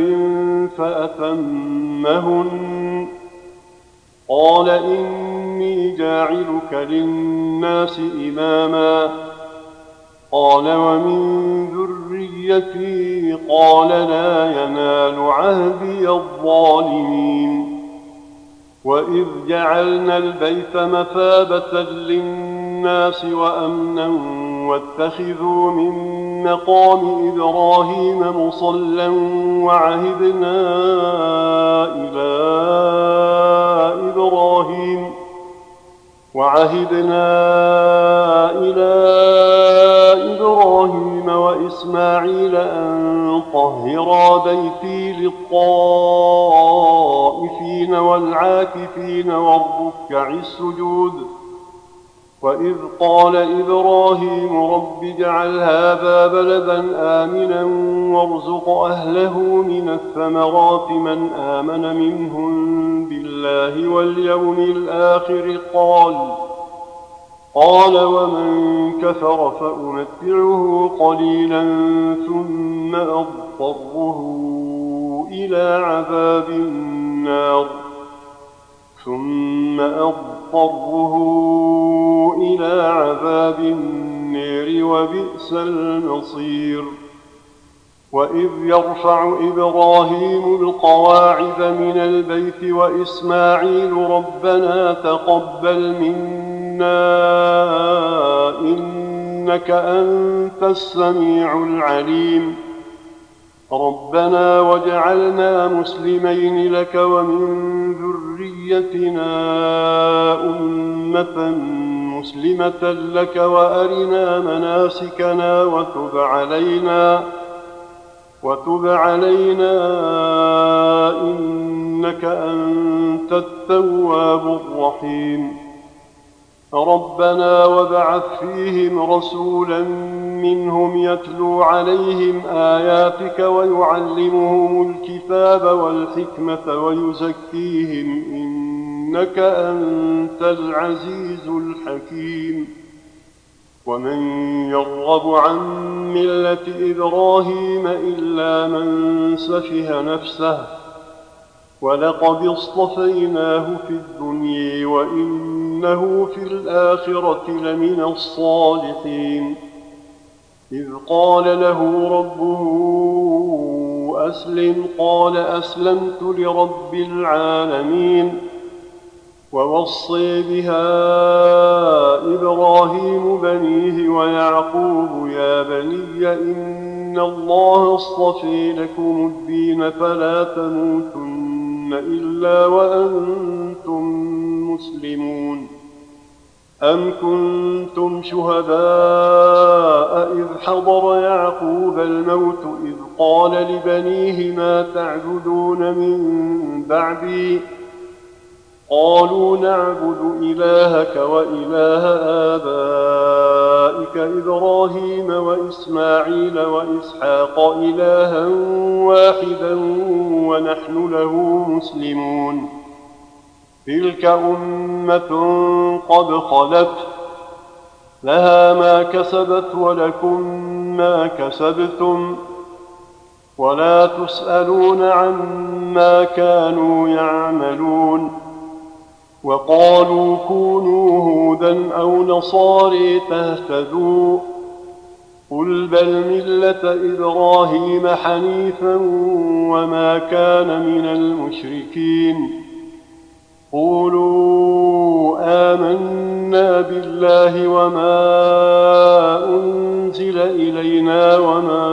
فأتمهن قال إني جاعلك للناس إماما قال ومن ذريتي قال لا ينال عهدي الظالمين. وإذ جعلنا البيت مثابة للناس وأمنا واتخذوا من مقام إبراهيم مصلى وعهدنا إلى إبراهيم وعهدنا إلى إبراهيم وإسماعيل أن طهرا بيتي للطائفين والعاكفين والركع السجود. وإذ قال إبراهيم رب اجعل هذا بلدا آمنا وارزق أهله من الثمرات من آمن منهم بالله واليوم الآخر قال قال ومن كفر فأمتعه قليلا ثم أضطره إلى عذاب النار ثم أضطره إلى عذاب النار وبئس المصير. وإذ يرفع إبراهيم القواعد من البيت وإسماعيل ربنا تقبل منا إنك أنت السميع العليم ربنا واجعلنا مسلمين لك ومن ذريتنا أمة مسلمة لك وأرنا مناسكنا وتب علينا وتب علينا إنك أنت التواب الرحيم. ربنا وابعث فيهم رسولا منهم يتلو عليهم آياتك ويعلمهم الكتاب والحكمة ويزكيهم إنك أنت العزيز الحكيم. ومن يرغب عن ملة إبراهيم إلا من سفه نفسه ولقد اصطفيناه في الدنيا وإنه في الآخرة لمن الصالحين. إذ قال له ربه أسلم قال أسلمت لرب العالمين. ووصي بها إبراهيم بنيه ويعقوب يا بني إن الله اصطفى لكم الدين فلا تموتن إلا وأنتم مسلمون. أم كنتم شهداء إذ حضر يعقوب الموت إذ قال لبنيه ما تعبدون من بعدي قالوا نعبد إلهك وإله آبائك إبراهيم وإسماعيل وإسحاق إلها واحدا ونحن له مسلمون. تلك أمة قد خلت لها ما كسبت ولكم ما كسبتم ولا تسألون عما كانوا يعملون. وقالوا كونوا هودا أو نصاري تهتدوا قل بل ملة إبراهيم حنيفا وما كان من المشركين. قولوا آمنا بالله وما أنزل إلينا وما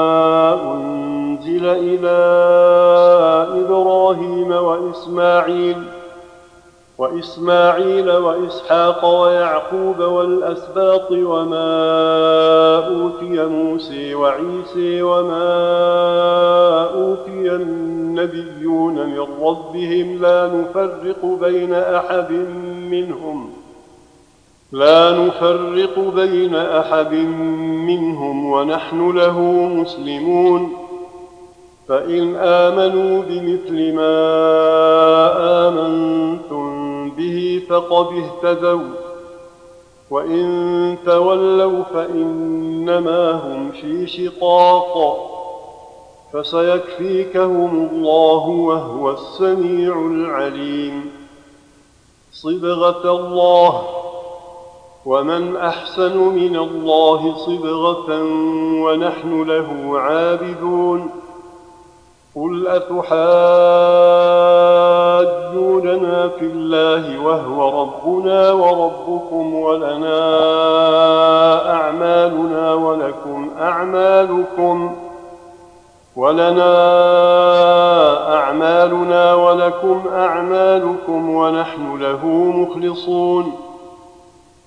أنزل إلى إبراهيم وإسماعيل وإسماعيل وإسحاق ويعقوب والأسباط وما أوتي موسى وعيسى وما أوتي النبيون من ربهم لا نفرق بين أحد منهم لا نفرق بين أحد منهم ونحن له مسلمون. فإن آمنوا بمثل ما آمنتم به فقد اهتدوا وإن تولوا فإنما هم في شقاق فسيكفيكهم الله وهو السميع العليم. صبغة الله ومن أحسن من الله صبغة ونحن له عابدون. قل أتحاجوننا في الله وهو ربنا وربكم ولنا أعمالنا ولكم أعمالكم ولنا أعمالنا ولكم أعمالكم ونحن له مخلصون.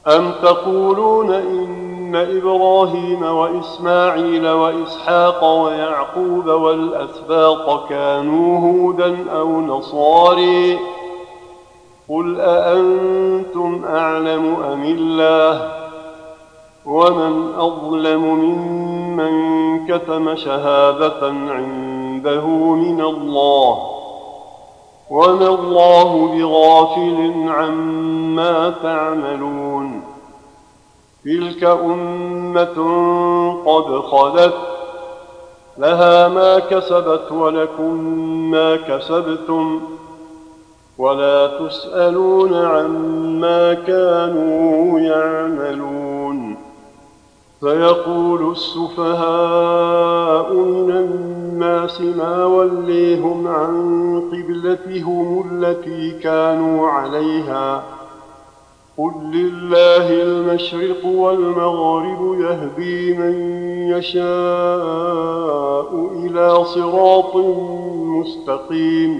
أم تقولون إن إبراهيم وإسماعيل وإسحاق ويعقوب والأسباط كانوا هودا أو نصاري؟ قل أأنتم أعلم أم الله؟ ومن أظلم ممن كتم شهادة عنده من الله، وما الله بغافل عما تعملون. تلك أمة قد خلت، لها ما كسبت ولكم ما كسبتم، ولا تسألون عما كانوا يعملون. فيقول السفهاء من الناس ما وليهم عن قبلتهم التي كانوا عليها، قل لله المشرق والمغرب يهدي من يشاء إلى صراط مستقيم.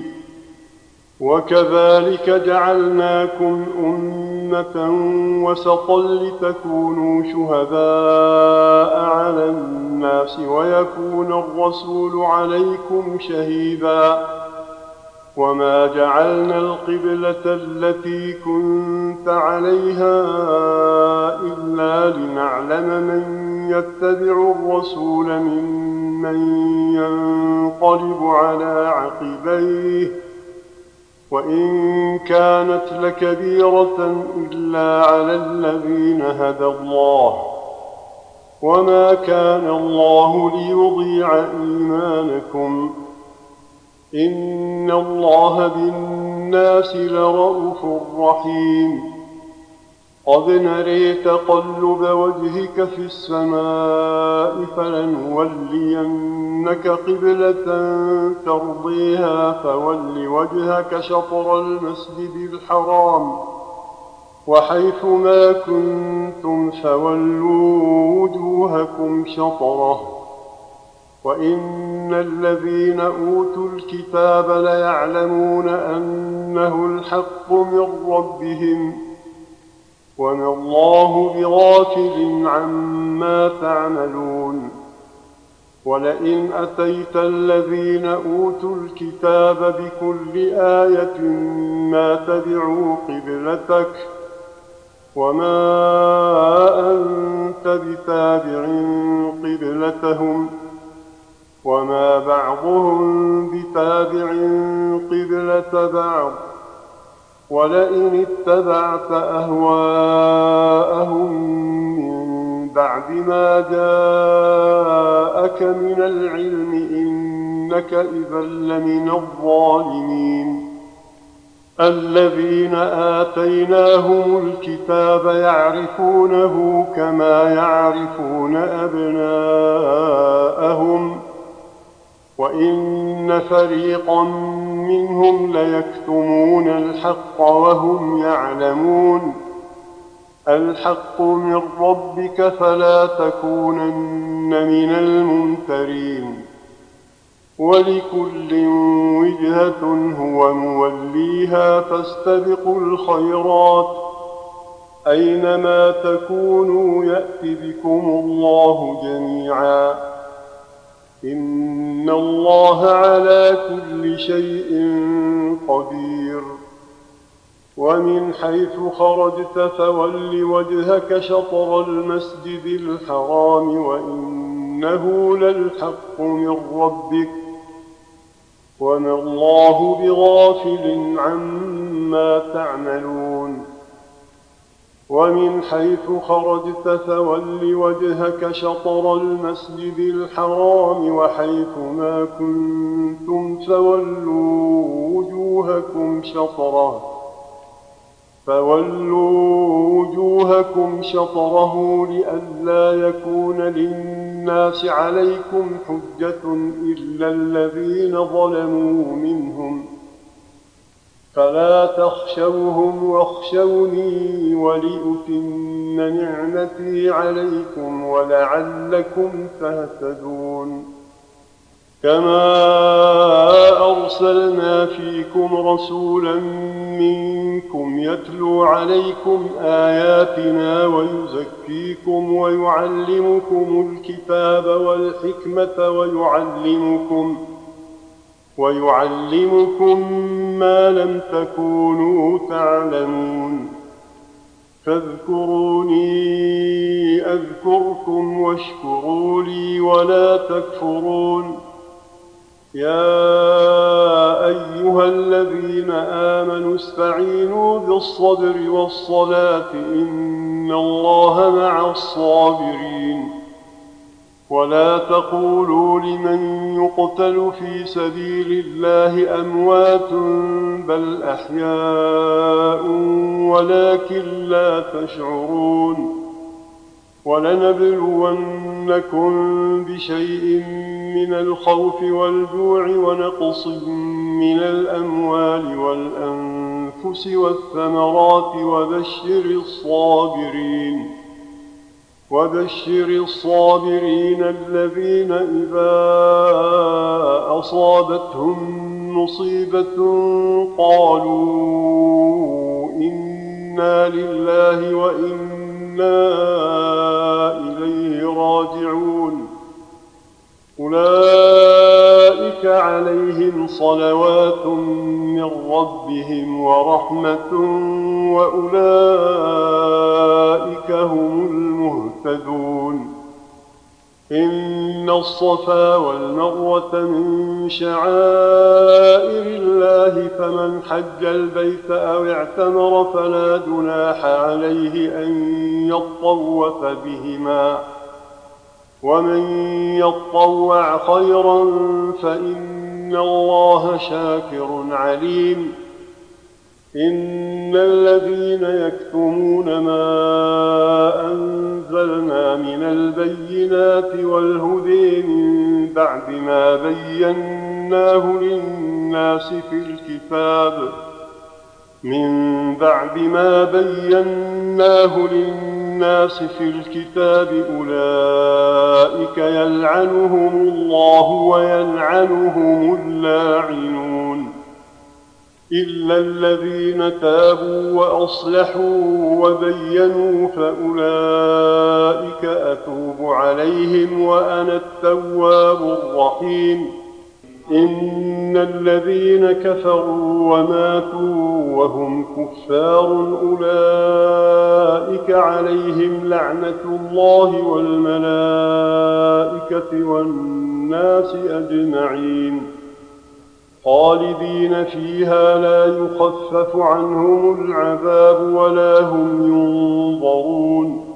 وكذلك جعلناكم أمة وسطا لتكونوا شهداء على الناس ويكون الرسول عليكم شهيدا. وما جعلنا القبلة التي كنت عليها إلا لنعلم من يتبع الرسول ممن ينقلب على عقبيه، وإن كانت لكبيرة إلا على الذين هدى الله، وما كان الله ليضيع إيمانكم، إن الله بالناس لرءوف رحيم. قد نري تقلب وجهك في السماء فلنولينك قبلة ترضيها فول وجهك شطر المسجد الحرام، وحيث ما كنتم فولوا وجوهكم شطره، وإن الذين أوتوا الكتاب ليعلمون أنه الحق من ربهم، وما الله بغافل عما تعملون. ولئن أتيت الذين أوتوا الكتاب بكل آية ما تبعوا قبلتك، وما أنت بتابع قبلتهم، وما بعضهم بتابع قبلة بعض. ولئن اتبعت أهواءهم من بعد ما جاءك من العلم إنك إذا لمن الظالمين. الذين آتيناهم الكتاب يعرفونه كما يعرفون أبناءهم، وإن فريقا منهم ليكتمون الحق وهم يعلمون. الحق من ربك فلا تكونن من الممترين. ولكل وجهة هو موليها فاستبقوا الخيرات، أينما تكونوا يأت بكم الله جميعا، إن الله على كل شيء قدير. ومن حيث خرجت فول وجهك شطر المسجد الحرام وإنه للحق من ربك، وما الله بغافل عما تعملون. ومن حيث خرجت فول وجهك شطر المسجد الحرام وحيث ما كنتم فولوا وجوهكم شطره فولوا وجوهكم شطره لئلا يكون للناس عليكم حجة إلا الذين ظلموا منهم، فلا تخشوهم واخشوني ولأتم نعمتي عليكم ولعلكم تهتدون. كما أرسلنا فيكم رسولا منكم منكم يتلو عليكم آياتنا ويزكيكم ويعلمكم الكتاب والحكمة ويعلمكم ويعلمكم ما لم تكونوا تعلمون فاذكروني أذكركم واشكروا لي ولا تكفرون يا أيها الذين آمنوا استعينوا بالصبر والصلاة إن الله مع الصابرين ولا تقولوا لمن يقتل في سبيل الله أموات بل أحياء ولكن لا تشعرون ولنبلونكم بشيء من الخوف والجوع ونقص من الأموال والأنفس والثمرات وبشر الصابرين وبشر الصابرين الذين إذا أصابتهم مصيبة قالوا إنا لله وإنا إليه راجعون أولئك عليهم صلوات من ربهم ورحمة وأولئك هم المهتدون إن الصفا والمروة من شعائر الله فمن حج البيت أو اعتمر فلا جناح عليه أن يطوف بهما ومن يطوع خيرا فإن الله شاكر عليم إن الذين يكتمون ما أنزلنا من البينات والهدى من بعد ما بيناه للناس في الكتاب من بعد ما بيناه للناس في الكتاب أولئك يلعنهم الله ويلعنهم اللاعنون إلا الذين تابوا وأصلحوا وبينوا فأولئك أتوب عليهم وأنا التواب الرحيم إن الذين كفروا وماتوا وهم كفار أولئك عليهم لعنة الله والملائكة والناس أجمعين خالدين فيها لا يخفف عنهم العذاب ولا هم ينظرون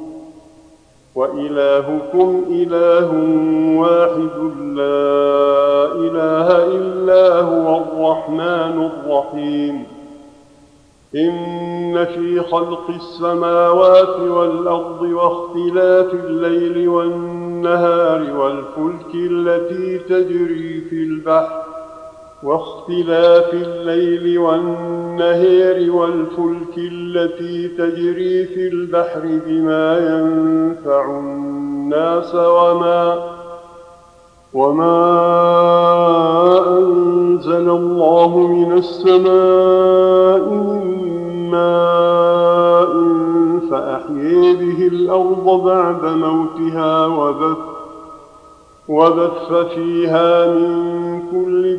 وإلهكم إله واحد لا إله إلا هو الرحمن الرحيم إن في خلق السماوات والأرض واختلاف الليل والنهار والفلك التي تجري في البحر واختلاف الليل والنهار والفلك التي تجري في البحر بما ينفع الناس وما وما أنزل الله من السماء من ماء فأحيي به الأرض بعد موتها وبث وبث فيها من كل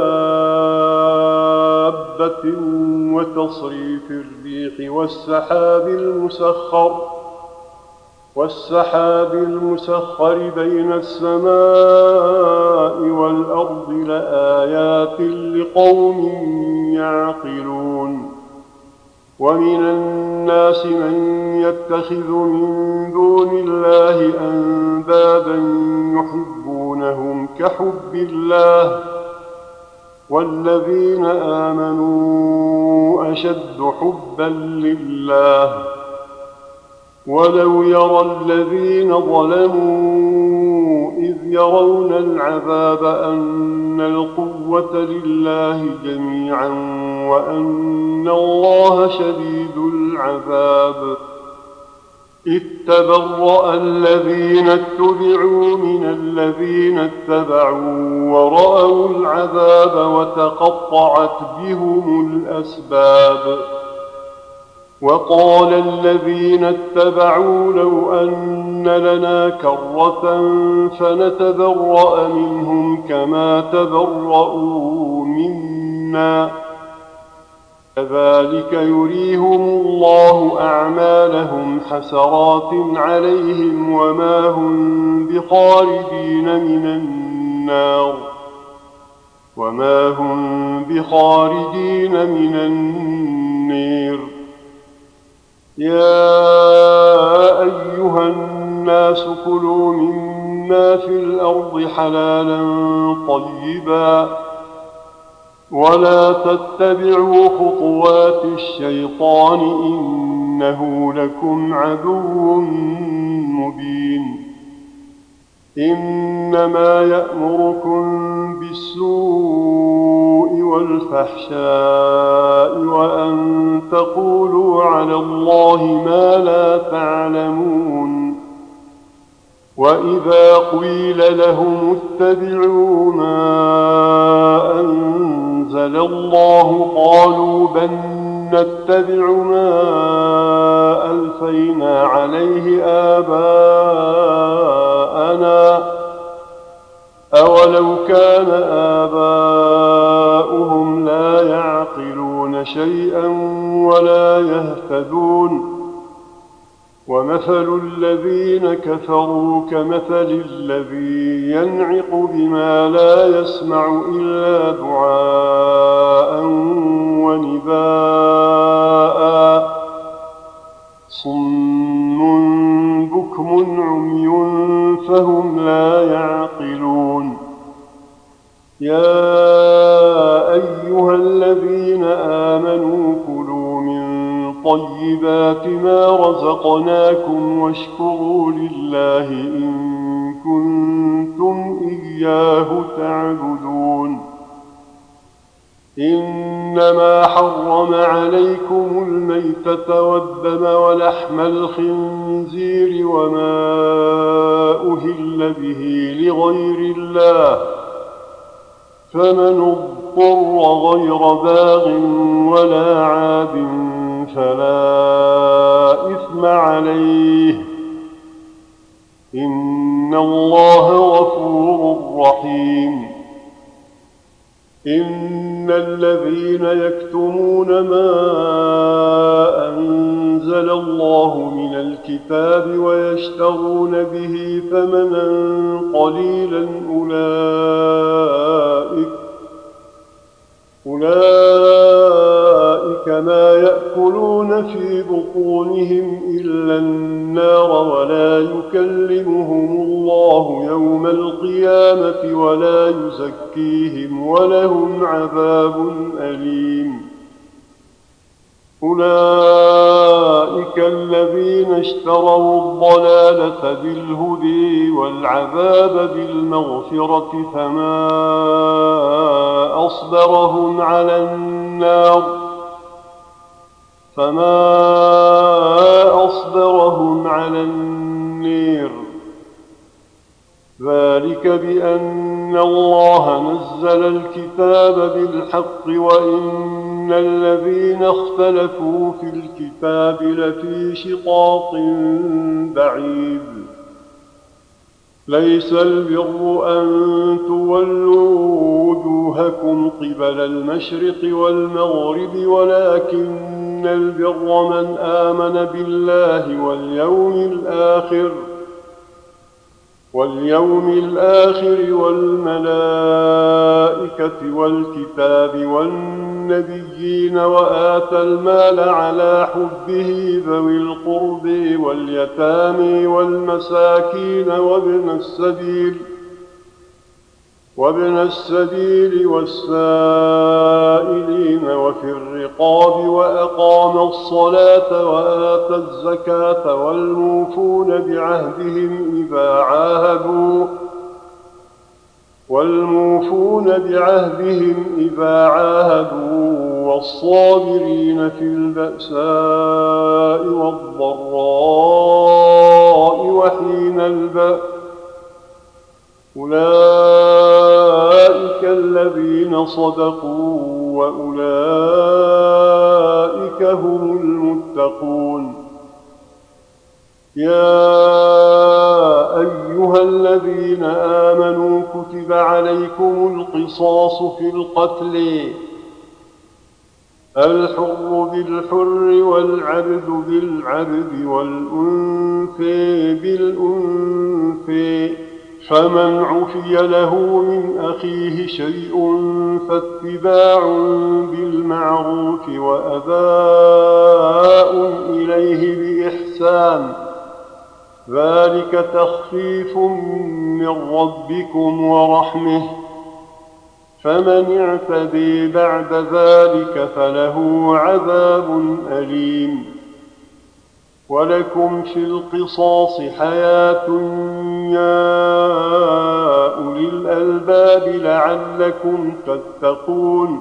دابة وتصريف الريح والسحاب المسخر والسحاب المسخر بين السماء والأرض لآيات لقوم يعقلون ومن الناس من يتخذ من دون الله أندادا يحبونهم كحب الله والذين آمنوا أشد حبا لله ولو يرى الذين ظلموا إذ يرون العذاب أن القوة لله جميعا وأن الله شديد العذاب إذ تبرأ الذين اتبعوا من الذين اتبعوا ورأوا العذاب وتقطعت بهم الأسباب وقال الذين اتبعوا لو أن لنا كرة فنتبرأ منهم كما تبرؤوا منا كذلك يريهم الله أعمالهم حسرات عليهم وما هم بخارجين من النار وما هم بخارجين من النير. يا أيها الناس كلوا مما في الأرض حلالا طيبا ولا تتبعوا خطوات الشيطان إنه لكم عدو مبين. إنما يأمركم بالسوء والفحشاء وأن تقولوا على الله ما لا تعلمون. وإذا قيل لهم اتبعوا ما أنزل الله قالوا بل نتبع ما ألفينا عليه آباءنا أولو كان آباؤهم لا يعقلون شيئا ولا يهتدون. ومثل الذين كفروا كمثل الذي ينعق بما لا يسمع إلا دعاء ونداء صم بكم عمي فهم لا يعقلون. يا أيها الذين آمنوا كلوا من طيبات ما رزقناكم واشكروا لله إن كنتم إياه تعبدون. إنما حرم عليكم الميتة والدم ولحم الخنزير وما أهل به لغير الله فمن اضطر غير باغ ولا عاد فلا إثم عليه إن الله غفور رحيم. إن الذين يكتمون ما أنزل الله من الكتاب ويشترون به ثمنا قليلا أولئك أولئك ما يأكلون في بطونهم إلا النار ولا يكلمهم الله يوم القيامة ولا يزكيهم ولهم عذاب أليم. أولئك الذين اشتروا الضلالة بالهدى والعذاب بالمغفرة فما أصبرهم على النار فما أصبرهم على النير. ذلك بأن الله نزل الكتاب بالحق وإن الذين اختلفوا في الكتاب لفي شقاق بعيد. ليس البر أن تولوا وجوهكم قبل المشرق والمغرب ولكن البر من آمن بالله واليوم الآخر واليوم الآخر والملائكة والكتاب والنبيين وآتى المال على حبه ذوي القرب واليتامى والمساكين وابن السبيل وابن السبيل والسائلين وفي الرقاب وأقام الصلاة وآتى الزكاة والموفون بعهدهم إذا عاهدوا والموفون بعهدهم إذا عاهدوا والصابرين في البأساء والضراء وحين البأس أولئك الذين صدقوا وأولئك هم المتقون. يا أيها الذين آمنوا كتب عليكم القصاص في القتل، الحر بالحر والعبد بالعبد والأنثى بالأنثى، فمن عفي له من أخيه شيء فاتباع بالمعروف وأداء إليه بإحسان، ذلك تخفيف من ربكم ورحمة، فمن اعتدي بعد ذلك فله عذاب أليم. ولكم في القصاص حياة يا أولي الألباب لعلكم تتقون.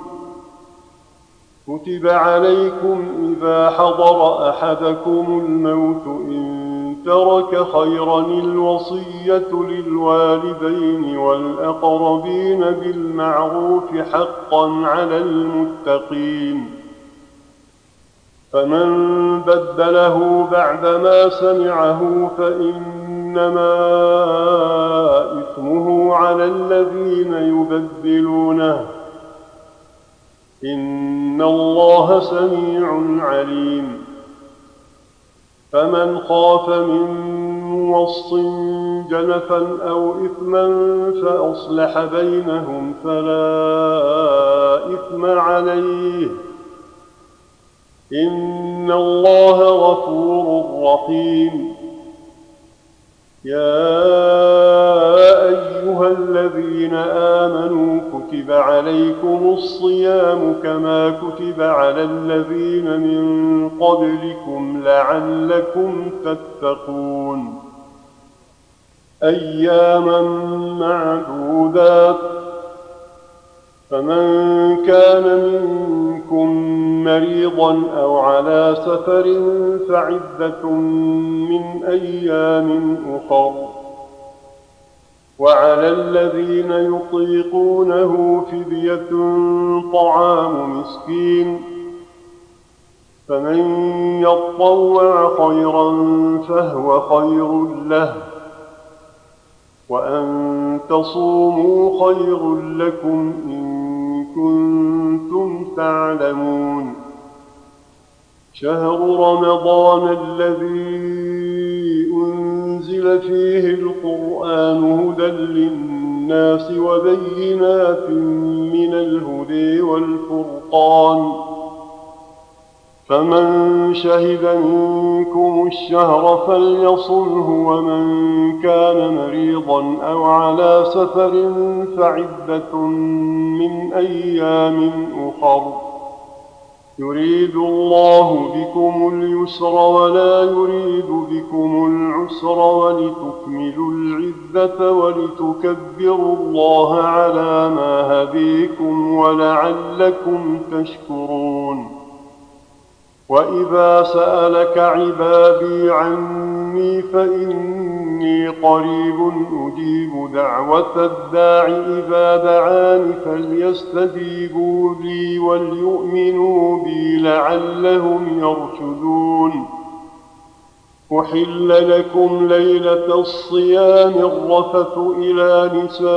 كتب عليكم إذا حضر أحدكم الموت إن ترك خيرا الوصية للوالدين والأقربين بالمعروف حقا على المتقين، فمن بدله بعدما سمعه فإنما إثمه على الذين يبدلونه، إن الله سميع عليم. فمن خاف من موص جنفا أو إثما فأصلح بينهم فلا إثم عليه، إن الله غفور رحيم. يا أيها الذين آمنوا كتب عليكم الصيام كما كتب على الذين من قبلكم لعلكم تتقون، أياما معدودات، فمن كان منكم مريضا أو على سفر فعدة من أيام أخر، وعلى الذين يطيقونه فدية طعام مسكين، فمن يطوع خيرا فهو خير له، وأن تصوموا خير لكم إن كنتم تعلمون. شهر رمضان الذي أنزل فيه القرآن هدى للناس وبينات من الهدى والفرقان، فمن شهد منكم الشهر فليصمه، ومن كان مريضا أو على سفر فعدة من أيام أخر، يريد الله بكم اليسر ولا يريد بكم العسر ولتكملوا العدة ولتكبروا الله على ما هديكم ولعلكم تشكرون. وإذا سألك عبادي عني فإني قريب أجيب دعوة الداع إذا دعاني فليستجيبوا لي وليؤمنوا بي لعلهم يرشدون. أحل لكم ليلة الصيام الرفث إلى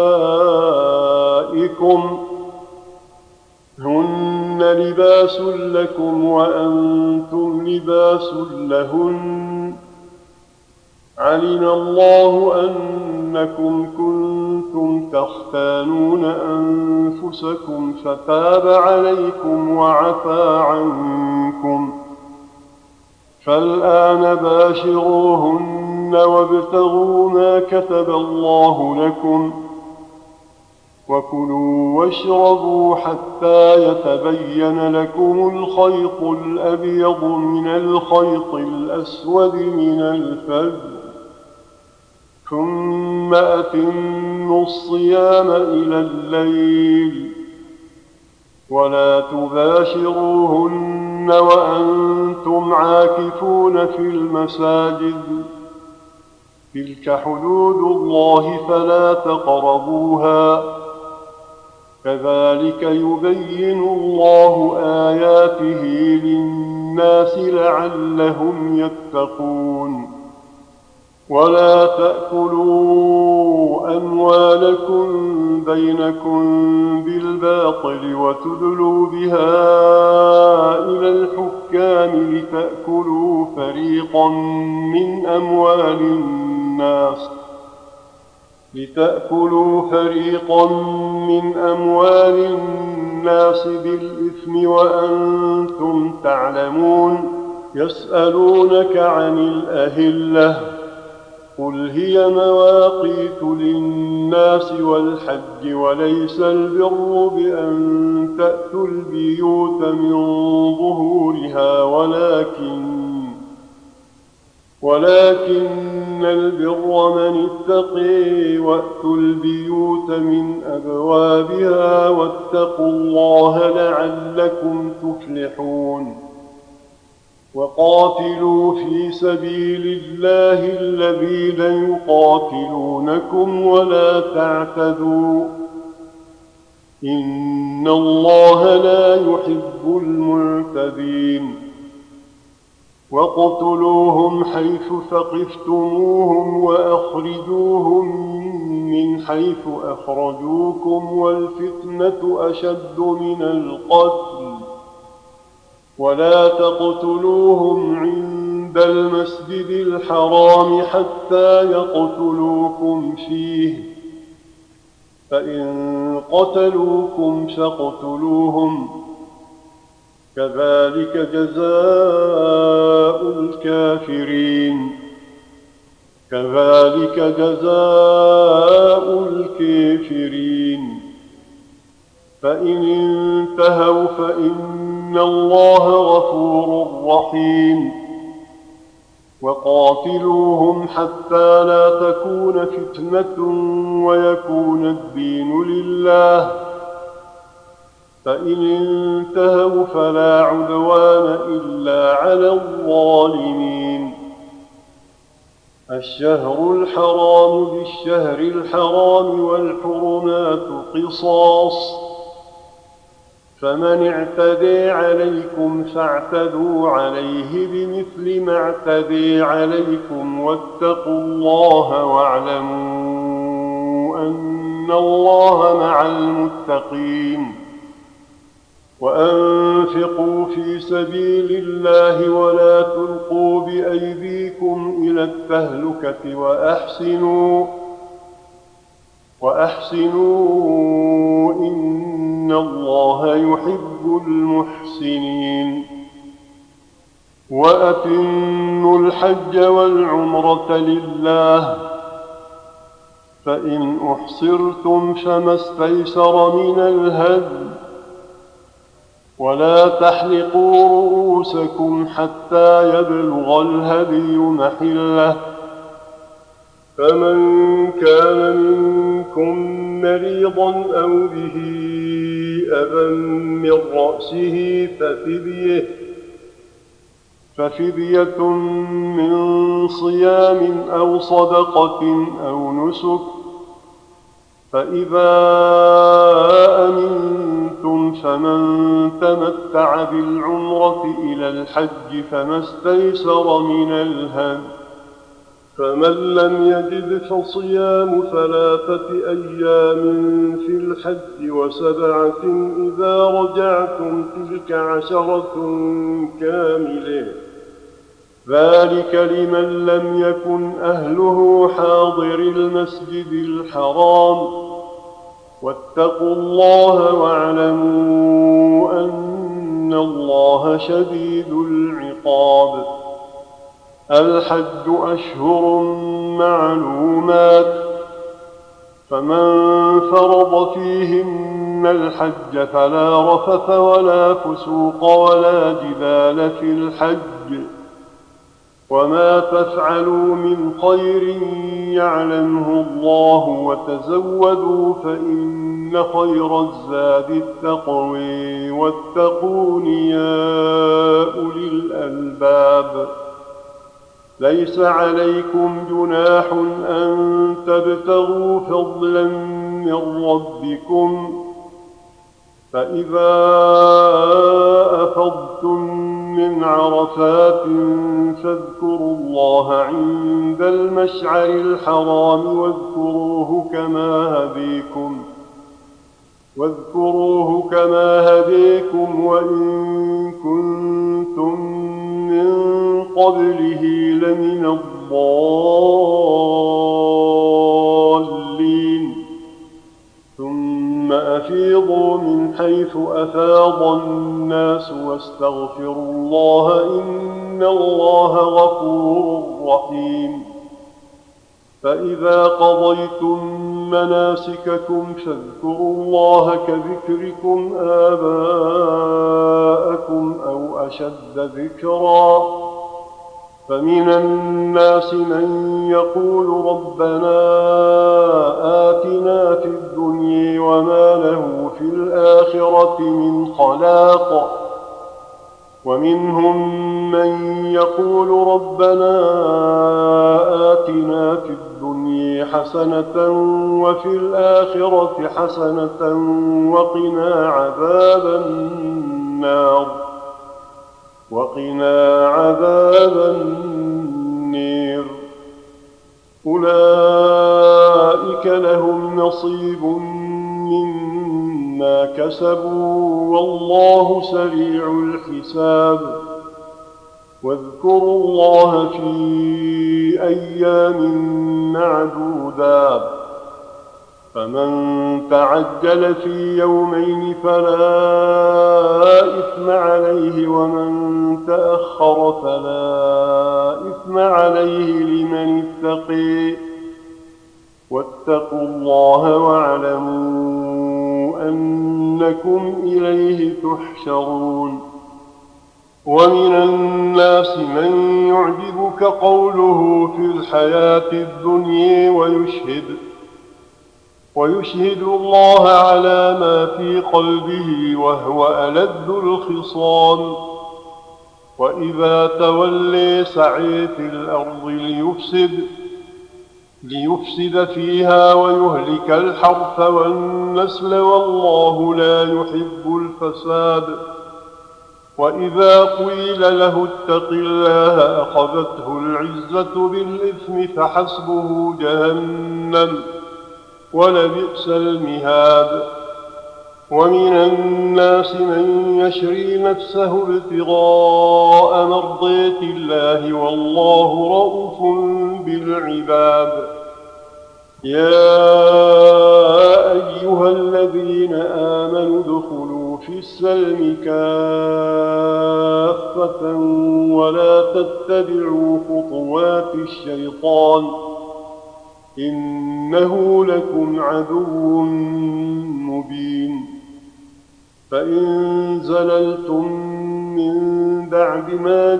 نسائكم، هن لباس لكم وأنتم لباس لهن، علم الله أنكم كنتم تختانون أنفسكم فتاب عليكم وعفى عنكم، فالآن باشروهن وابتغوا ما كتب الله لكم، وكلوا واشربوا حتى يتبين لكم الخيط الأبيض من الخيط الأسود من الفجر، ثم أتموا الصيام إلى الليل، ولا تباشروهن وأنتم عاكفون في المساجد، تلك حدود الله فلا تقربوها، كذلك يبين الله آياته للناس لعلهم يتقون. ولا تأكلوا أموالكم بينكم بالباطل وتدلوا بها إلى الحكام لتأكلوا فريقا من أموال الناس لتأكلوا فريقا من أموال الناس بالإثم وأنتم تعلمون. يسألونك عن الأهلة قل هي مواقيت للناس والحج وليس البر بأن تأتوا البيوت من ظهورها ولكن ولكن البر من اتقي وأتوا البيوت من أبوابها واتقوا الله لعلكم تفلحون. وقاتلوا في سبيل الله الذين يقاتلونكم ولا تعتدوا إن الله لا يحب المعتدين. وَاقْتُلُوهُمْ حَيْثُ ثَقِفْتُمُوهُمْ وَأَخْرِجُوهُمْ مِنْ حَيْثُ أَخْرَجُوكُمْ وَالْفِتْنَةُ أَشَدُّ مِنَ الْقَتْلِ وَلَا تَقْتُلُوهُمْ عِندَ الْمَسْجِدِ الْحَرَامِ حَتَّى يَقْتُلُوكُمْ فِيهِ فَإِنْ قَتَلُوكُمْ فَاقْتُلُوهُمْ كذلك جزاء الكافرين كذلك جزاء الكافرين فإن انتهوا فإن الله غفور رحيم. وقاتلوهم حتى لا تكون فتنة ويكون الدين لله فإن انتهوا فلا عدوان إلا على الظالمين. الشهر الحرام بالشهر الحرام والحرمات قصاص فمن اعتدي عليكم فاعتدوا عليه بمثل ما اعتدي عليكم واتقوا الله واعلموا أن الله مع المتقين. وأنفقوا في سبيل الله ولا تلقوا بأيديكم إلى التهلكة وأحسنوا وأحسنوا إن الله يحب المحسنين. وأتموا الحج والعمرة لله فإن أحصرتم فما استيسر من الهدي ولا تحلقوا رؤوسكم حتى يبلغ الهدي محله فمن كان منكم مريضا أو به أذى من رأسه ففدية ففدية من صيام أو صدقة أو نسك فإذا أمنتم فمن تمتع بالعمرة إلى الحج فما استيسر من الهدي فمن لم يجد فصيام ثلاثة أيام في الحج وسبعة إذا رجعتم تلك عشرة كاملة ذلك لمن لم يكن أهله حاضر المسجد الحرام واتقوا الله واعلموا أن الله شديد العقاب. الحج أشهر معلومات فمن فرض فيهن الحج فلا رفث ولا فسوق ولا جدال في الحج وما تفعلوا من خير يعلمه الله وتزودوا فإن خير الزاد التقوى واتقون يا أولي الألباب. ليس عليكم جناح أن تبتغوا فضلا من ربكم فإذا أفضتم من عرفات فاذكروا الله عند المشعر الحرام واذكروه كما هديكم واذكروه كما هديكم وإن كنتم من قبله لمن الضالين ثم أفيضوا من حيث أفاض الناس واستغفروا الله إن الله غفور رحيم فإذا قضيتم مناسككم فاذكروا الله كذكركم آباءكم أو أشد ذكرا فمن الناس من يقول ربنا آتنا في الدنيا وما له في الآخرة من خلاق ومنهم من يقول ربنا آتنا في الدنيا حسنة وفي الآخرة حسنة وقنا عذاب النار وقنا عذاب النير أولئك لهم نصيب مما كسبوا والله سريع الحساب واذكروا الله في أيام معدودات فمن تعجل في يومين فلا إثم عليه ومن تأخر فلا إثم عليه لمن اتقي واتقوا الله واعلموا أنكم إليه تحشرون ومن الناس من يعجبك قوله في الحياة الدنيا ويشهد ويشهد الله على ما في قلبه وهو ألد الخصام وإذا تولي سعي في الأرض ليفسد ليفسد فيها ويهلك الحرث والنسل والله لا يحب الفساد وإذا قيل له اتق الله أخذته العزة بالإثم فحسبه جهنم ولبئس المهاد ومن الناس من يشري نفسه ابتغاء مرضات الله والله رؤوف بالعباد يا أيها الذين آمنوا ادخلوا في السلم كافة ولا تتبعوا خطوات الشيطان إنه لكم عدو مبين فإن زللتم من بعد ما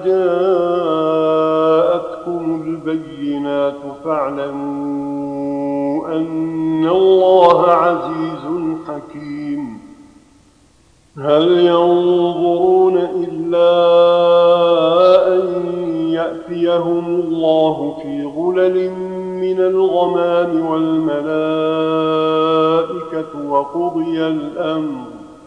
جاءتكم البينات فاعلموا أن الله عزيز حكيم هل ينظرون إلا أن يأتيهم الله في غلل من الغمام والملائكة وقضي الأمر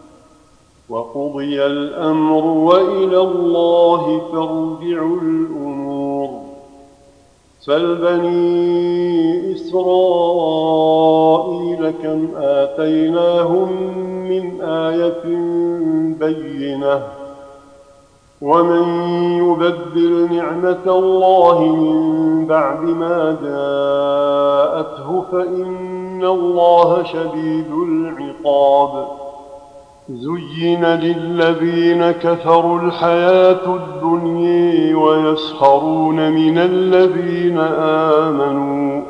وقضي الأمر وإلى الله ترجع الأمور سل بني إسرائيل كم آتيناهم من آية بينة ومن يبدل نعمة الله من بعد ما جاءته فإن الله شديد العقاب زين للذين كفروا الحياة الدنيا ويسخرون من الذين آمنوا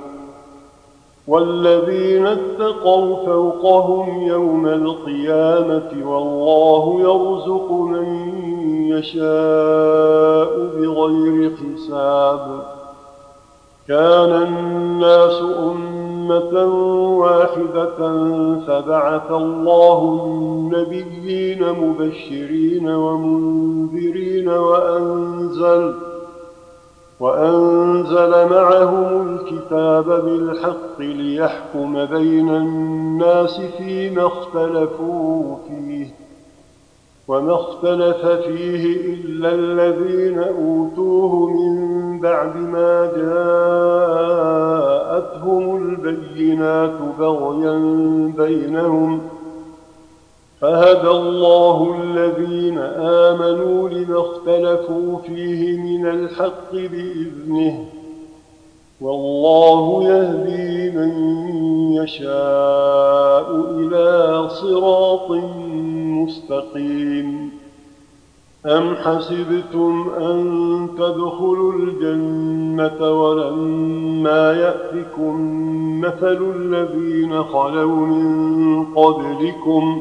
والذين اتقوا فوقهم يوم القيامة والله يرزق من يشاء بغير حساب كان الناس أمة واحدة فبعث الله النبيين مبشرين ومنذرين وأنزل وأنزل معهم الكتاب بالحق ليحكم بين الناس فيما اختلفوا فيه وما اختلف فيه إلا الذين أوتوه من بعد ما جاءتهم البينات بغيا بينهم فهدى الله الذين آمنوا لما اختلفوا فيه من الحق بإذنه والله يهدي من يشاء إلى صراط مستقيم. أم حسبتم أن تدخلوا الجنة ولما يأتكم مثل الذين خلوا من قبلكم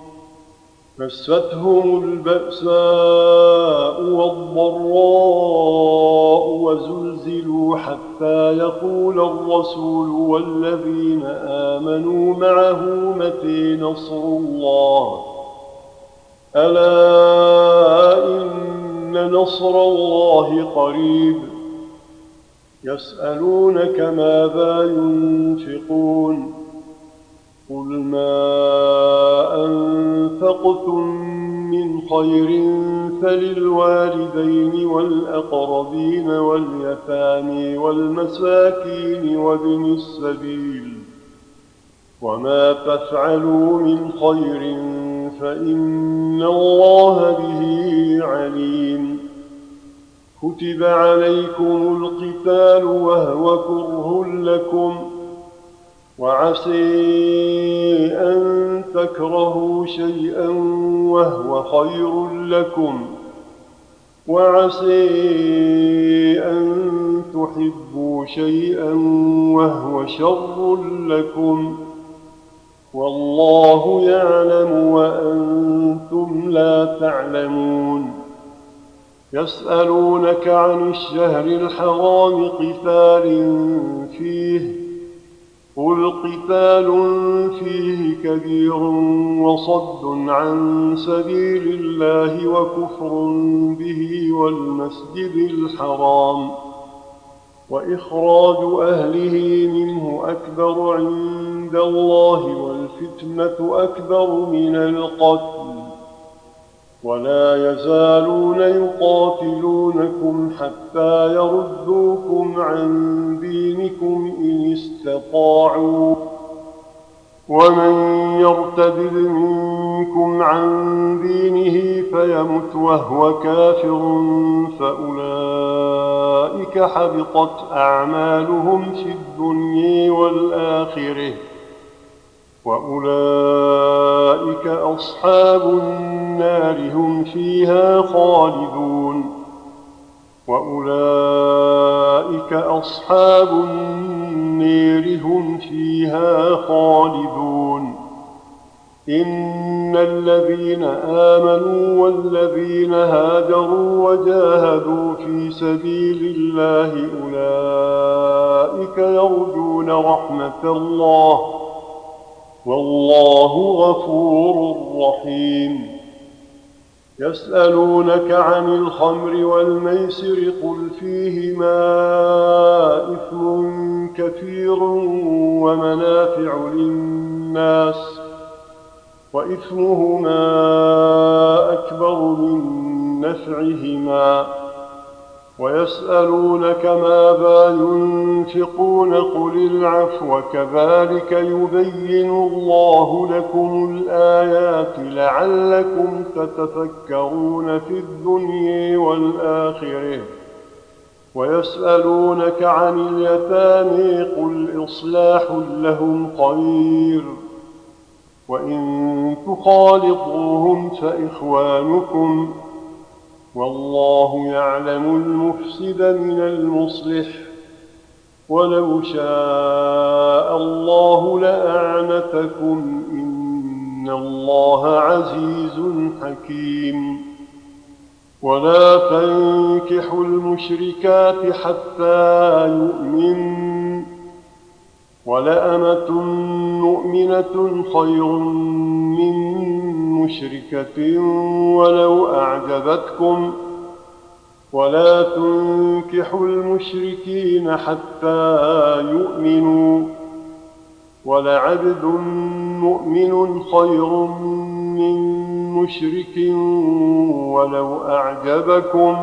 مستهم البأساء والضراء وزلزلوا حتى يقول الرسول والذين آمنوا معه متى نصر الله ألا إن نصر الله قريب. يسألونك ماذا ينفقون قل ما أنفقتم من خير فللوالدين والأقربين واليتامى والمساكين وابن السبيل وما تفعلوا من خير فإن الله به عليم. كتب عليكم القتال وهو كره لكم وعسى أن تكرهوا شيئا وهو خير لكم وعسى أن تحبوا شيئا وهو شر لكم والله يعلم وأنتم لا تعلمون. يسألونك عن الشهر الحرام قتال فيه قل قتال فيه كبير وصد عن سبيل الله وكفر به والمسجد الحرام وإخراج أهله منه أكبر عند الله والفتنة أكبر من القتل ولا يزالون يقاتلونكم حتى يردوكم عن دينكم إن استطاعوا ومن يرتد منكم عن دينه فيمت وهو كافر فأولئك حبطت أعمالهم في الدنيا والآخرة وأولئك أصحاب النار هم فيها خالدون وأولئك أصحاب النار هم فيها خالدون. إن الذين آمنوا والذين هاجروا وجاهدوا في سبيل الله أولئك يرجون رحمة الله والله غفور رحيم. يسألونك عن الخمر والميسر قل فيهما إثم كثير ومنافع للناس وإثمهما أكبر من نفعهما ويسألونك ماذا ينفقون قل العفو كذلك يبين الله لكم الآيات لعلكم تتفكرون في الدنيا والآخرة ويسألونك عن اليتامى قل إصلاح لهم خير وإن تخالطوهم فإخوانكم والله يعلم المفسد من المصلح ولو شاء الله لأعنتكم إن الله عزيز حكيم. ولا تنكحوا المشركات حتى يؤمنوا ولأمة مؤمنة خير من مشركة ولو أعجبتكم ولا تنكحوا المشركين حتى يؤمنوا ولعبد مؤمن خير من مشرك ولو أعجبكم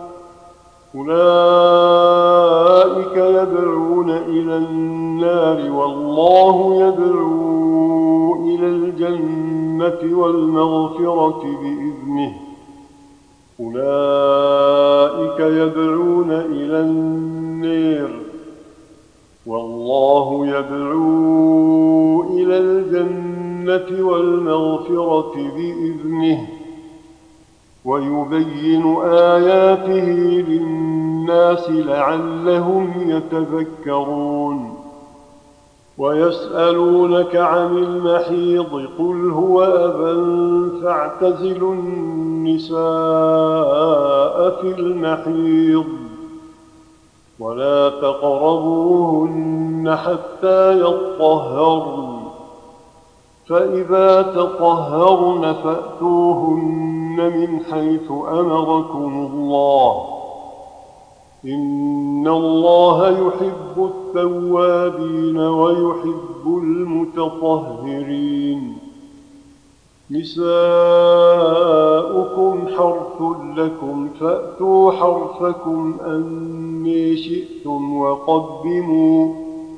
أولئك يدعون إلى النار والله يدعو إلى الجنة والمغفرة بإذنه أولئك يدعون إلى النار والله يدعو إلى الجنة والمغفرة بإذنه ويبين آياته للناس لعلهم يتذكرون ويسألونك عن المحيض قل هو أذى فاعتزلوا النساء في المحيض ولا تقربوهن حتى يطهرن فإذا تطهرن فأتوهن من حيث أمركم الله إن الله يحب التوابين ويحب المتطهرين نساؤكم حرث لكم فأتوا حرثكم أني شئتم وقدموا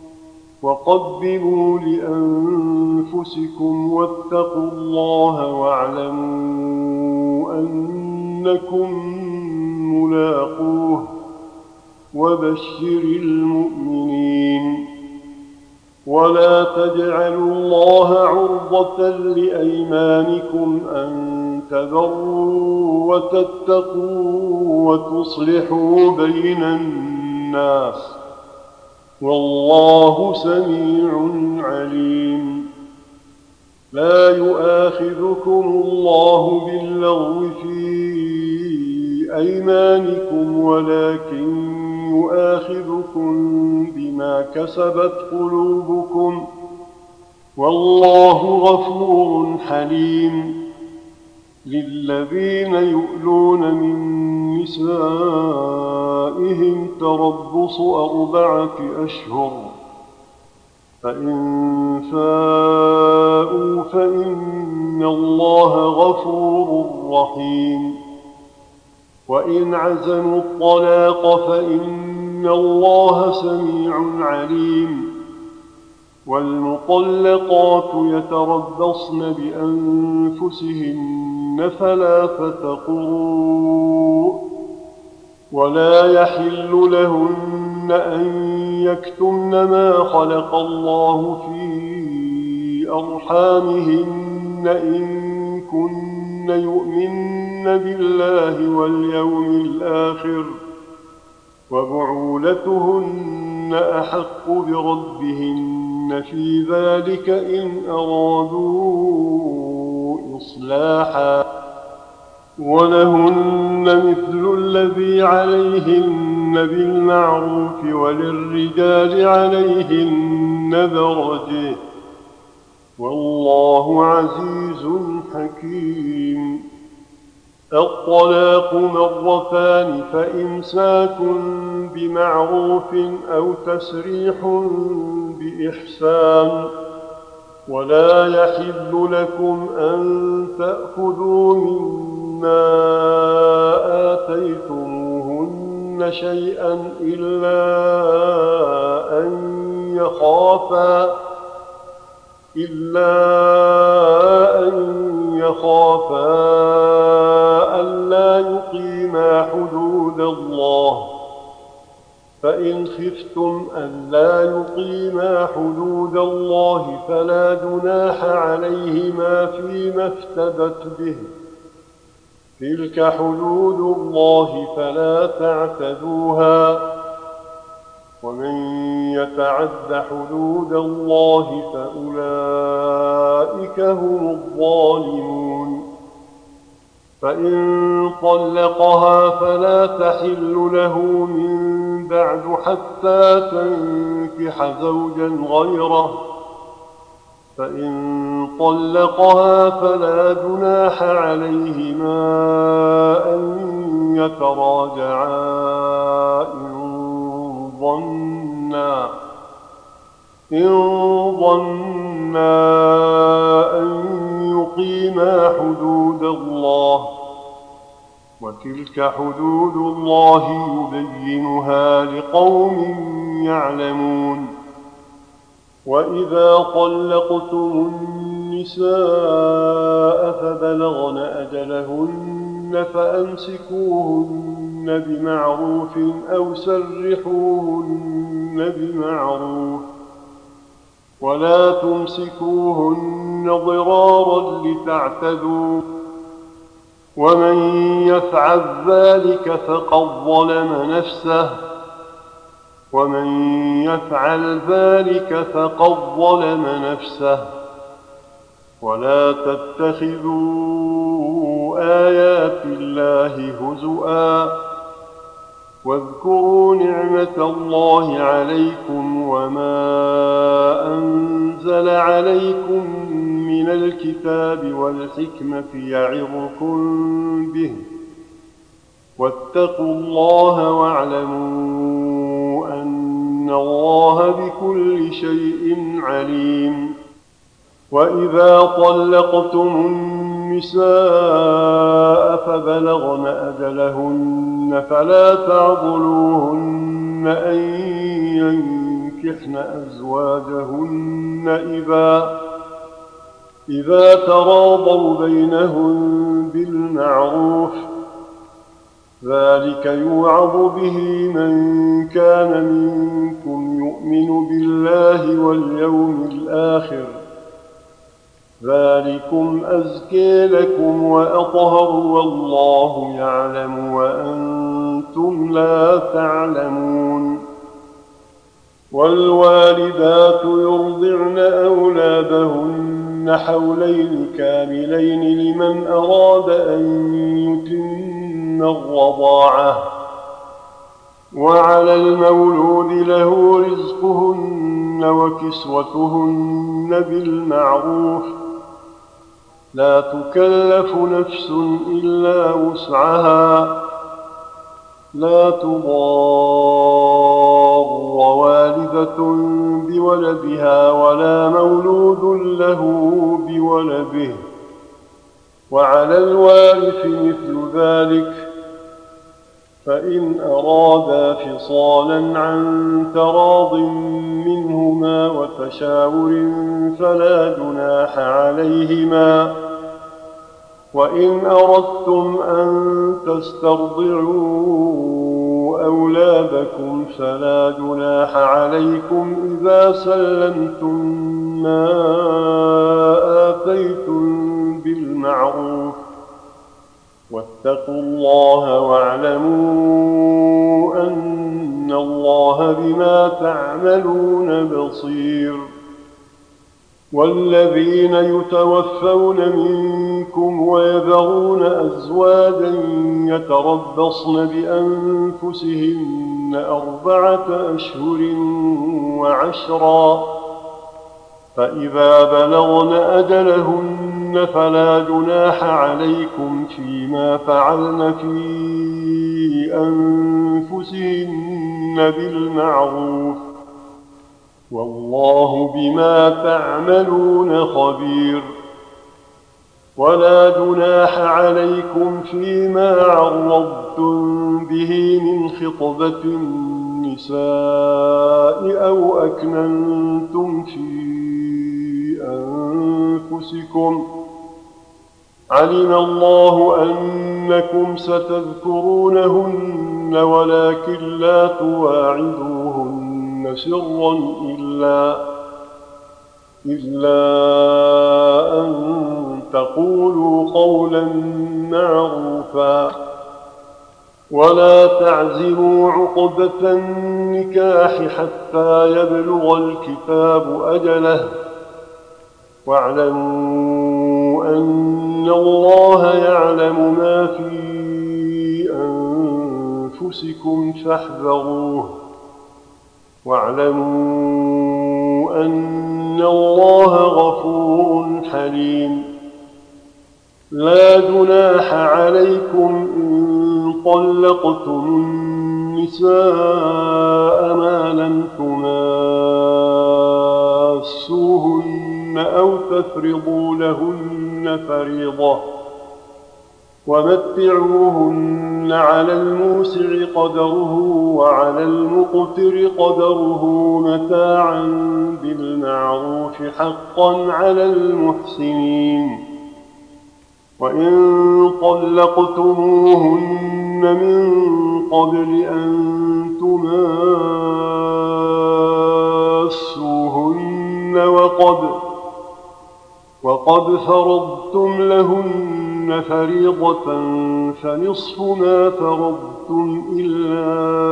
وقدموا لأنفسكم واتقوا الله واعلموا أنكم ملاقوه وبشر المؤمنين ولا تجعلوا الله عرضة لأيمانكم أن تبروا وتتقوا وتصلحوا بين الناس والله سميع عليم لا يؤاخذكم الله باللغو في أيمانكم ولكن يؤاخذكم بما كسبت قلوبكم والله غفور حليم للذين يؤلون من نسائهم تربص أربعة أشهر فإن فاءوا فإن الله غفور رحيم وإن عزموا الطلاق فإن الله سميع عليم والمطلقات يتربصن بأنفسهن ثلاثة قروء ولا يحل لهن أن يكتمن ما خلق الله في أرحامهن إن كن يؤمن بالله واليوم الآخر وبعولتهن أحق بردهن في ذلك إن أرادوا إصلاحا ولهن مثل الذي عليهن بالمعروف وللرجال عليهن درجة والله عزيز حكيم الطلاق مرتان فإمساك بمعروف أو تسريح بإحسان ولا يحل لكم أن تأخذوا مما آتيتموهن شيئا إلا أن يخافا إلا أن يخافا ألا يقيما حدود الله فإن خفتم ألا يقيما حدود الله فلا جناح عليهما فيما افتدت به تلك حدود الله فلا تعتدوها ومن يتعد حدود الله فأولئك هم الظالمون فإن طلقها فلا تحل له من بعد حتى تنكح زوجا غيره فإن طلقها فلا جناح عليهما أن يتراجعا إن ظنا إن ظنا أن يقيما حدود الله وتلك حدود الله يبينها لقوم يعلمون. وإذا طلقتم النساء فبلغن أجلهن فأمسكوهن بمعروف أو سرحوهن بمعروف ولا تمسكوهن ضرارا لتعتدوا ومن يفعل ذلك فقد ظلم نفسه ومن يفعل ذلك فقد ظلم نفسه ولا تتخذوا آيات الله هزؤا واذكروا نعمة الله عليكم وما أنزل عليكم من الكتاب والحكمة يعظكم به واتقوا الله واعلموا أن الله بكل شيء عليم. وإذا طلقتم النساء فبلغن أجلهن فلا تعضلوهن أن ينكحن أزواجهن إذا إذا تراضوا بينهم بالمعروف ذلك يوعظ به من كان منكم يؤمن بالله واليوم الآخر ذلكم أزكي لكم وأطهر والله يعلم وأنتم لا تعلمون. والوالدات يرضعن أولادهن حولين كاملين لمن أراد أن يتم الرضاعة وعلى المولود له رزقهن وكسوتهن بالمعروف لا تكلف نفس إلا وسعها لا تضار والدة بولدها ولا مولود له بولده وعلى الوارث مثل ذلك فإن أرادا فصالا عن تراض منهما وتشاور فلا جناح عليهما وإن أردتم أن تسترضعوا أولادكم فلا جناح عليكم إذا سلمتم ما آتيتم بالمعروف واتقوا الله واعلموا أن الله بما تعملون بصير. والذين يتوفون منكم ويذرون أزواجا يتربصن بأنفسهن أربعة أشهر وعشرا فإذا بلغن أجلهن فلا جناح عليكم فيما فعلن في أنفسهن بالمعروف والله بما تعملون خبير. ولا جناح عليكم فيما عرضتم به من خطبة النساء أو أكننتم في أنفسكم علم الله أنكم ستذكرونهن ولكن لا تواعدوهن سرا إلا, إلا أن تقولوا قولا معروفا ولا تعزموا عقدة النكاح حتى يبلغ الكتاب أجله واعلموا أن الله يعلم ما في أنفسكم فاحذروه واعلموا أن الله غفور حليم. لا جناح عليكم إن طلقتم النساء ما لم تماسوهن أو تفرضوا لهن فريضة، ومتعوهن على الموسع قدره وعلى المقتر قدره متاعا بالمعروف حقا على المحسنين. وإن طلقتموهن من قبل أن تماسوهن وقد, وقد فرضتم لهن فريضة فنصف ما فرضتم إلا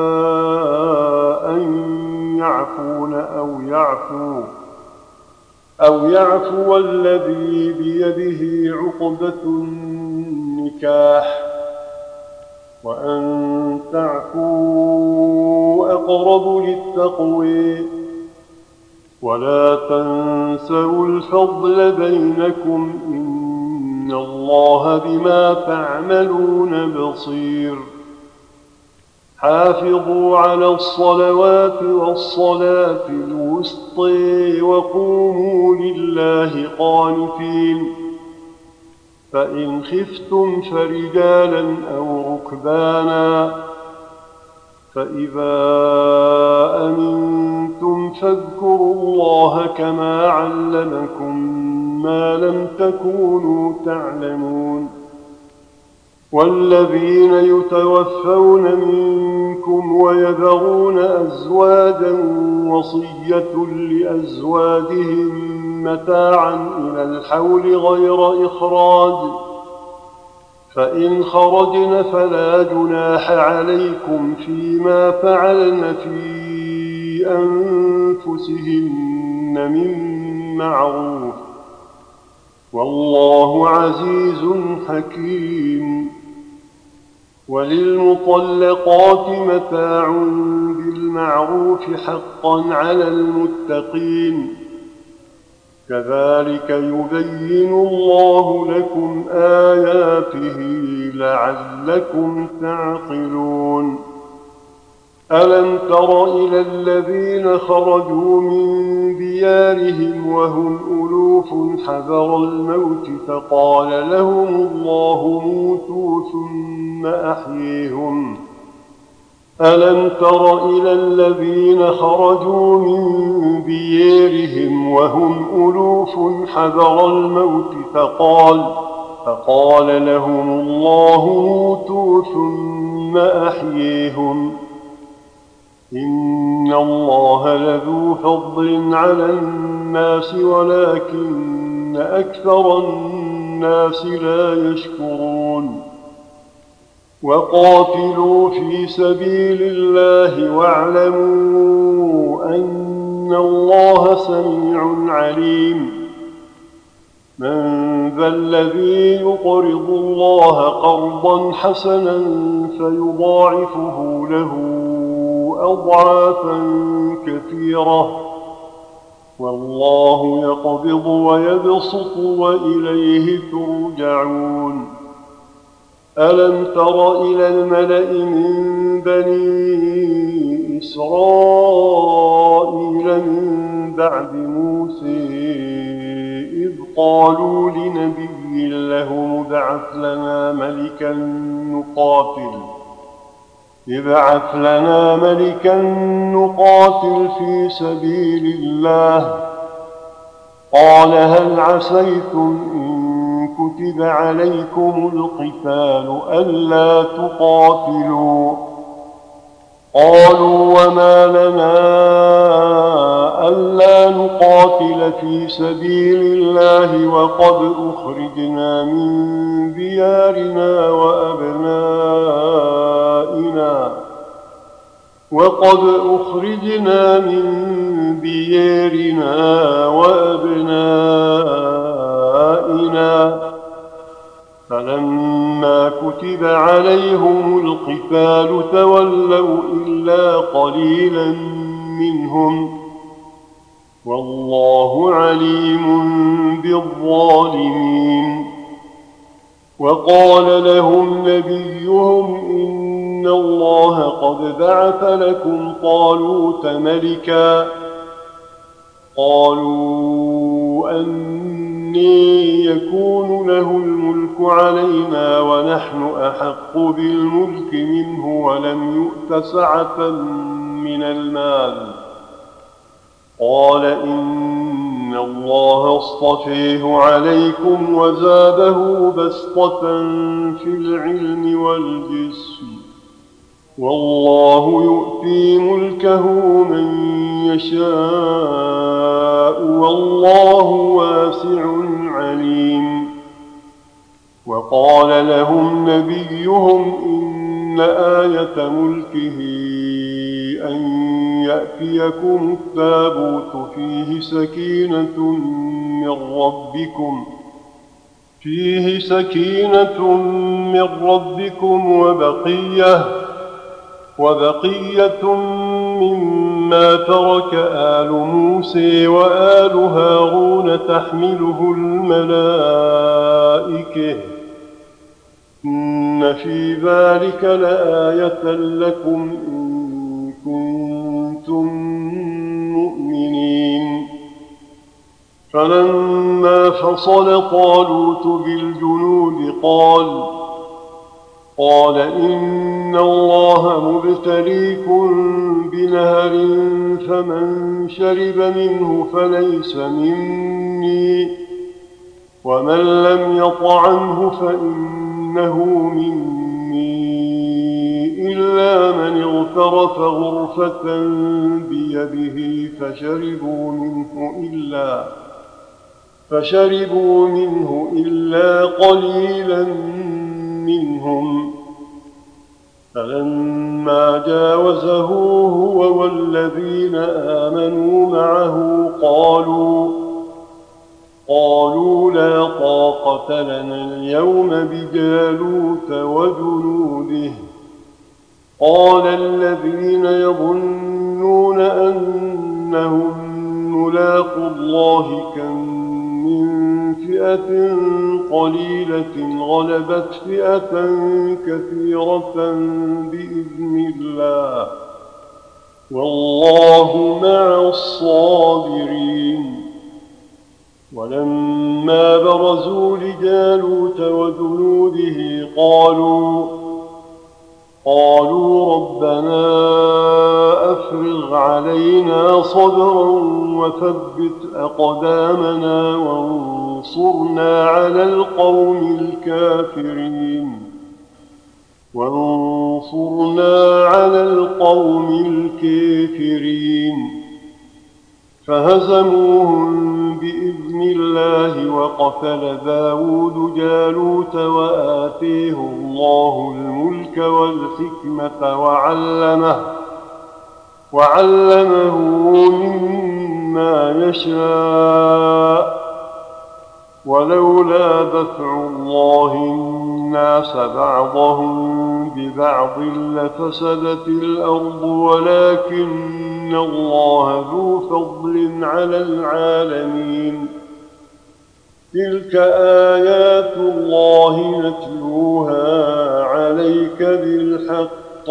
أن يعفون أو يعفو أو يعفو الذي بيده عقدة النكاح، وأن تعفوا أقرب للتقوى، ولا تنسوا الفضل بينكم إن الله بما تعملون بصير. حافظوا على الصلوات والصلاة الوسطى وقوموا لله قانتين. فإن خفتم فرجالا أو ركبانا، فإذا أمنتم فاذكروا الله كما علمكم ما لم تكونوا تعلمون. والذين يتوفون منكم ويذرون أزواجا وصية لأزواجهم متاعا إلى الحول غير إخراج، فإن خرجن فلا جناح عليكم فيما فعلن في أنفسهن من معروف، والله عزيز حكيم. وللمطلقات متاع بالمعروف حقا على المتقين. كذلك يبين الله لكم آياته لعلكم تعقلون. ألم تر إلى الذين خرجوا من ديارهم وهم ألوف حذر الموت فقال لهم الله موتوا ثم أحييهم. ألم تر إلى الذين خرجوا من ديارهم وهم ألوف حذر الموت فقال, فقال لهم الله موتوا ثم أحييهم. إن الله لذو فضل على الناس ولكن أكثر الناس لا يشكرون. وقاتلوا في سبيل الله واعلموا أن الله سميع عليم. من ذا الذي يقرض الله قرضا حسنا فيضاعفه له أضعافا كثيرة، والله يقبض ويبسط وإليه ترجعون. ألم تر إلى الملأ من بني إسرائيل من بعد موسى إذ قالوا لنبي له ابعث لنا ملكا نقاتل ابعث لنا ملكا نقاتل في سبيل الله. قال هل عسيتم إن كتب عليكم القتال ألا تقاتلوا؟ قالوا وما لنا ألا نقاتل في سبيل الله وقد أخرجنا من ديارنا وأبنائنا وقد أخرجنا من ديارنا وأبنائنا فلما كتب عليهم القتال تولوا إلا قليلا منهم، والله عليم بالظالمين. وقال لهم نبيهم إن الله قد بعث لكم طالوت ملكا. قالوا أني يكون له الملك علينا ونحن أحق بالملك منه ولم يؤت سعة من المال. قال إن الله اصطفيه عليكم وزاده بسطة في العلم والجسم، والله يؤتي ملكه من يشاء والله واسع عليم. وقال لهم نبيهم إن آية ملكه أن يأتيكم التابوت فيه سكينة من ربكم فيه سكينة من ربكم وبقية وبقية مما ترك آل موسى وآل هارون تحمله الملائكة إن في ذلك لآية لكم إن كنتم مؤمنين. فلما فصل طالوت بالجنود قال قال إن الله مبتليكم بنهر فمن شرب منه فليس مني ومن لم يطعمه فإنه مني إلا من اغترف غرفة بيده فشربوا منه إلا فشربوا منه إلا قليلا منهم. فلما جاوزه هو والذين آمنوا معه قالوا قالوا لا طاقة لنا اليوم بجالوت وجنوده. قال الذين يظنون أنهم ملاقو الله كم من فئة قليلة غلبت فئة كثيرة بإذن الله والله مع الصابرين. ولما برزوا لجالوت وجنوده قالوا قالوا ربنا أفرغ علينا صبرا وثبت أقدامنا وانصرنا على القوم الكافرين وانصرنا على القوم الكافرين. فهزموهم بإذن الله وقتل داود جالوت وآتيه الله الملك والحكمة وعلمه وعلمه مما يشاء. ولولا دفع الله الناس بعضهم ببعض لفسدت الأرض ولكن الله ذو فضل على العالمين. تلك آيات الله نتلوها عليك بالحق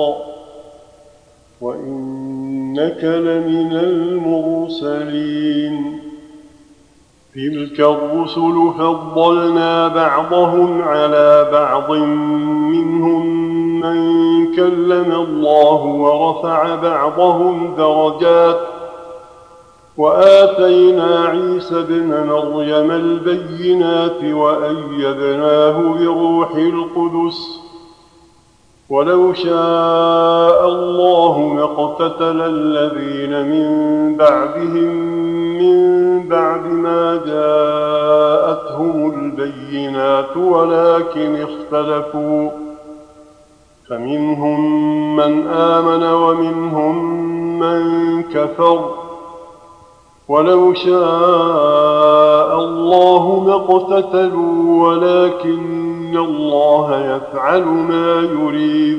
وإنك لمن المرسلين. تلك الرسل فضلنا بعضهم على بعض منهم من كلم الله ورفع بعضهم درجات وآتينا عيسى ابن مريم البينات وأيدناه بروح القدس. ولو شاء الله ما اقتتل الذين من بعدهم من بعد ما جاءتهم البينات ولكن اختلفوا فمنهم من آمن ومنهم من كفر. ولو شاء الله ما اقتتلوا ولكن الله يفعل ما يريد.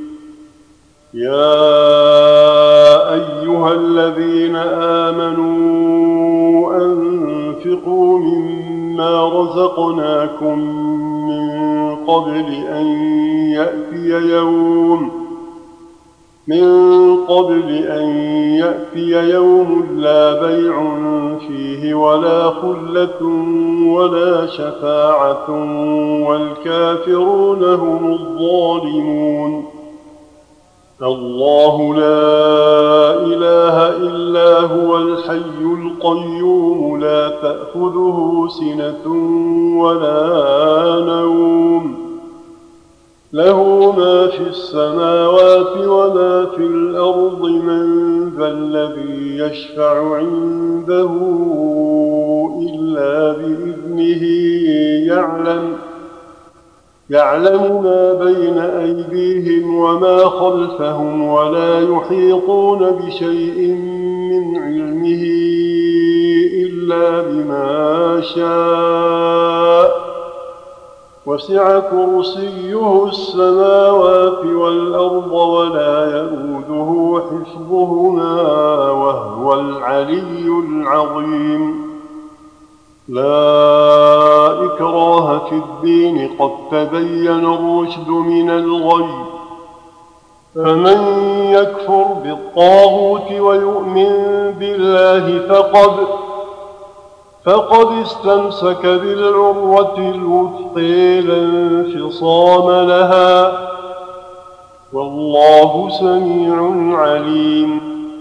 يا أيها الذين آمنوا أنفقوا مما رزقناكم من قبل أن يأتي يوم من قبل أن يأتي يوم لا بيع فيه ولا خلة ولا شفاعة والكافرون هم الظالمون. الله لا إله إلا هو الحي القيوم لا تأخذه سنة ولا نوم له ما في السماوات وما في الأرض من ذا الذي يشفع عنده إلا بإذنه يعلم يعلم ما بين أيديهم وما خلفهم ولا يحيطون بشيء من علمه إلا بما شاء وسع كرسيه السماوات والأرض ولا يئوده حفظهما وهو العلي العظيم. لا إكراه في الدين قد تبين الرشد من الغي فمن يكفر بالطاغوت ويؤمن بالله فقد فقد استمسك بالعروة الوثقى لا انفصام لها والله سميع عليم.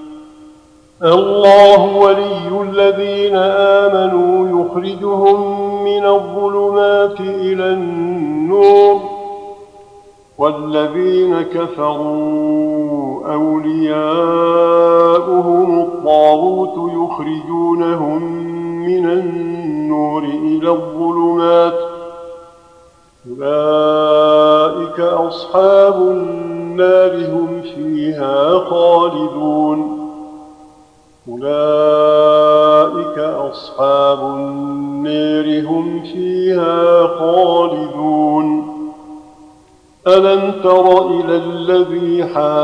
الله ولي الذين آمنوا يخرجهم من الظلمات إلى النور والذين كفروا أولياؤهم الطاغوت يخرجونهم من النور إلى الظلمات أولئك أصحاب النار هم فيها خالدون. أولئك أصحاب النار هم فيها خالدون. ألم تر إلى الذي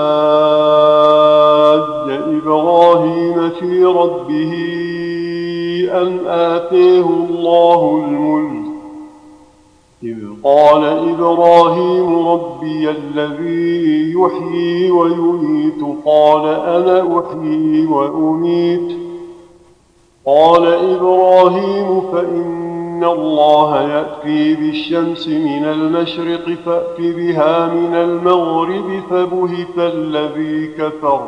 حاج إبراهيم في ربه أن آتيه الله الملك إذ قال إبراهيم ربي الذي يحيي ويميت قال أنا أحيي وأميت قال إبراهيم فإن الله يأتي بالشمس من المشرق فأت بها من المغرب فبهت الذي كفر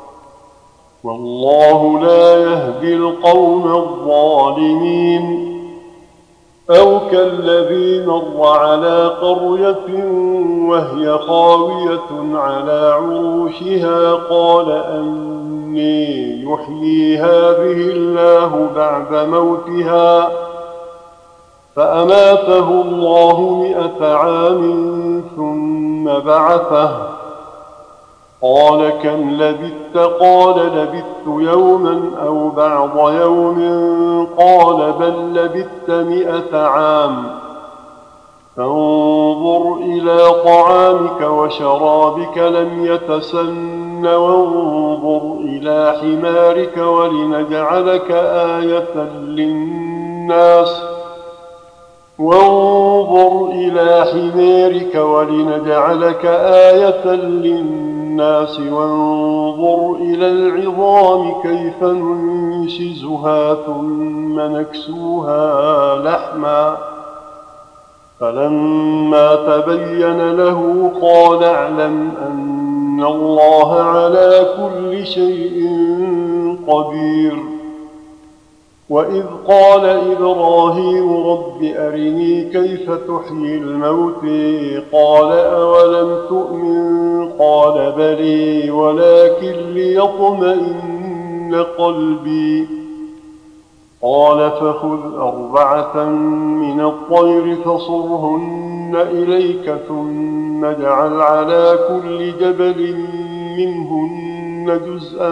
والله لا يهدي القوم الظالمين. أو كالذي مر على قرية وهي خاوية على عروشها قال أني يحيي هذه الله بعد موتها فأماته الله مئة عام ثم بعثه قال كم لبثت قال لبثت يوما أو بعض يوم قال بل لبثت مئة عام فانظر إلى طعامك وشرابك لم يتسن وانظر إلى حمارك ولنجعلك آية للناس وانظر إلى حمارك ولنجعلك آية للناس الناس وانظر إلى العظام كيف ننشزها ثم نكسوها لحما فلما تبين له قال اعلم أن الله على كل شيء قدير. وإذ قال إبراهيم رب أرني كيف تحيي الموت قال أولم تؤمن قال بلي ولكن ليطمئن قلبي قال فخذ أربعة من الطير فصرهن إليك ثم اجعل على كل جبل منهن جزءا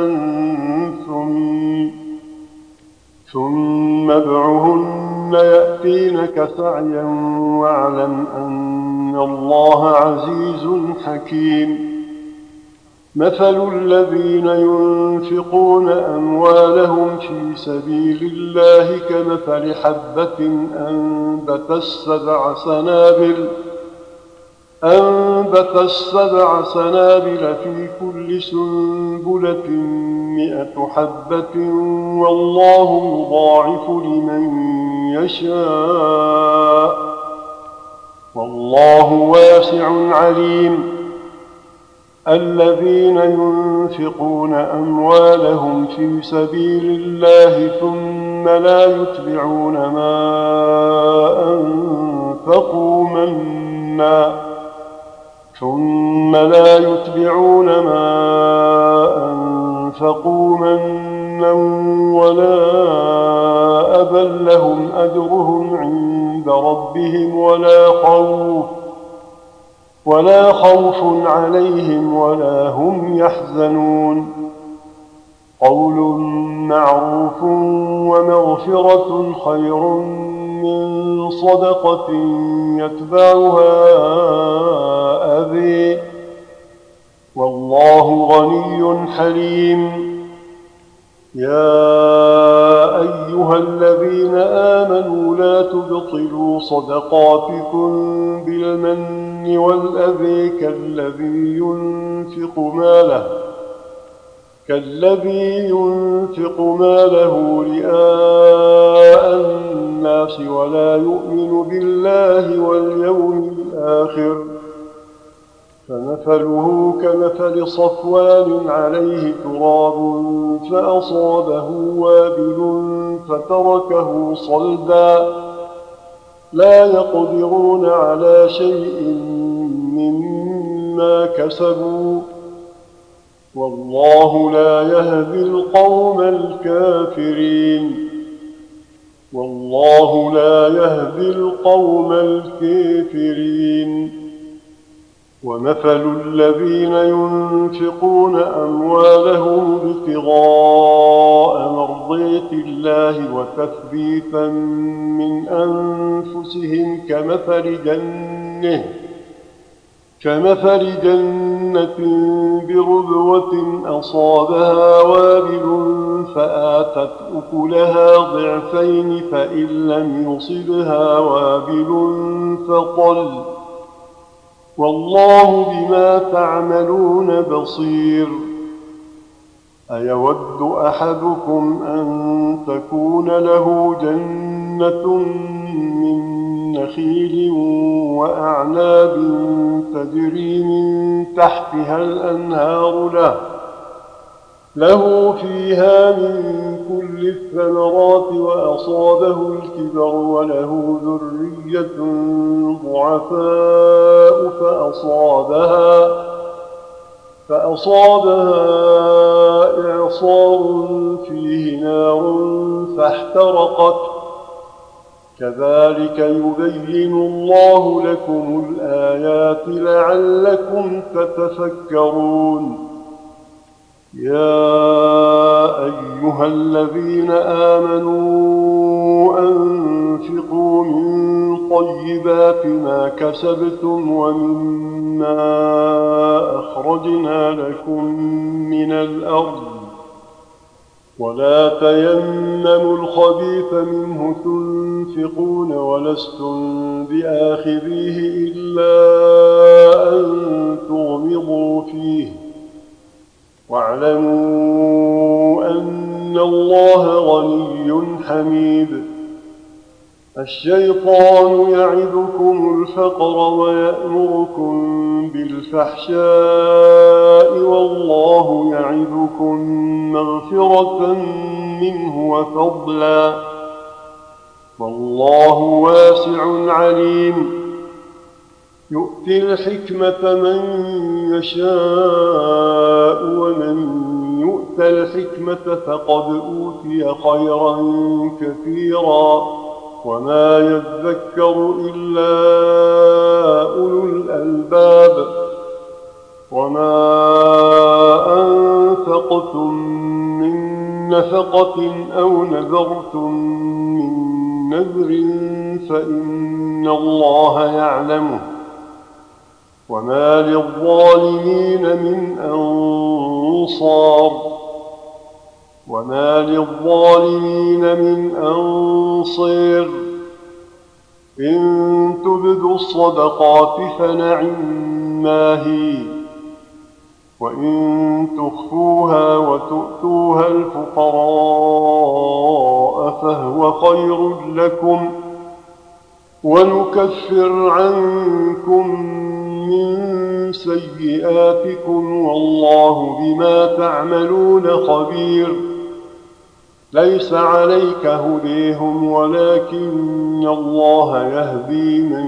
ثم ثم ادعهن يأتينك سعيا واعلم أن الله عزيز حكيم. مثل الذين ينفقون أموالهم في سبيل الله كمثل حبة أنبتت سبع سنابل أنبت السبع سنابل في كل سنبلة مئة حبة والله يضاعف لمن يشاء والله واسع عليم. الذين ينفقون أموالهم في سبيل الله ثم لا يتبعون ما أنفقوا منا ثم لا يتبعون ما أنفقوا منا ولا أذى لهم أجرهم عند ربهم ولا خوف ولا خوف عليهم ولا هم يحزنون. قول معروف ومغفرة خير من صدقة يتبعها أذى والله غني حليم. يا أيها الذين آمنوا لا تبطلوا صدقاتكم بالمن والأذى كالذي ينفق ماله كالذي ينفق ماله رئاء الناس ولا يؤمن بالله واليوم الآخر فمثله كمثل صفوان عليه تراب فأصابه وابل فتركه صلدا لا يقدرون على شيء مما كسبوا والله لا يهدي القوم الكافرين والله لا يهدي القوم الكافرين. ومثل الذين ينفقون أموالهم ابتغاء مرضات الله وتثبيتا من أنفسهم كمثل جنة كمثل جنة بربوة أصابها وابل فآتت أكلها ضعفين فإن لم يصبها وابل فطل والله بما تعملون بصير. أيود أحدكم أن تكون له جنة من نخيل وأعناب تجري من تحتها الأنهار له, له فيها من كل الثمرات وأصابه الكبر وله ذرية ضعفاء فأصابها, فأصابها إعصار فيه نار فاحترقت كذلك يبين الله لكم الآيات لعلكم تتفكرون. يا أيها الذين آمنوا أنفقوا من طيبات ما كسبتم ومما أخرجنا لكم من الأرض ولا تيمموا الخبيث منه تنفقون ولستم بآخذيه إلا أن تغمضوا فيه واعلموا أن الله غني حميد. الشيطان يعدكم الفقر ويأمركم بالفحشاء والله يعدكم مغفرة منه وفضلا والله واسع عليم. يؤتي الحكمة من يشاء ومن يؤت الحكمة فقد أوتي خيرا كثيرا وما يذكر إلا أولو الألباب. وما أنفقتم من نفقة أو نذرتم من نذر فإن الله يعلمه وما للظالمين من أنصار وما للظالمين من أنصير. إن تبدوا الصدقات فنعما هي، وإن تخفوها وتؤتوها الفقراء فهو خير لكم، ونكفر عنكم من سيئاتكم والله بما تعملون خبير. ليس عليك هديهم ولكن الله يهدي من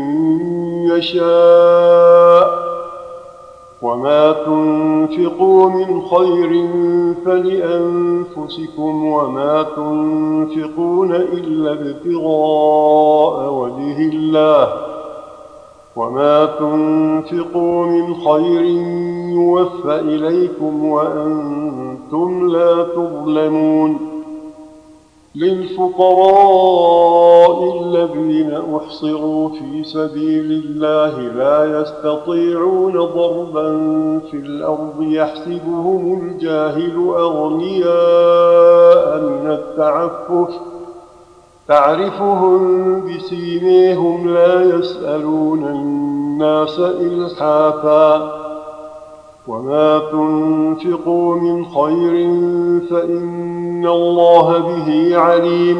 يشاء، وما تنفقوا من خير فلأنفسكم وما تنفقون إلا ابتغاء وجه الله، وما تنفقوا من خير يوفى إليكم وأنتم لا تظلمون. للفقراء الذين أحصروا في سبيل الله لا يستطيعون ضربا في الأرض يحسبهم الجاهل أغنياء من التعفف، تعرفهم بسيميهم لا يسألون الناس إلحافا، وما تنفقوا من خير فإن الله به عليم.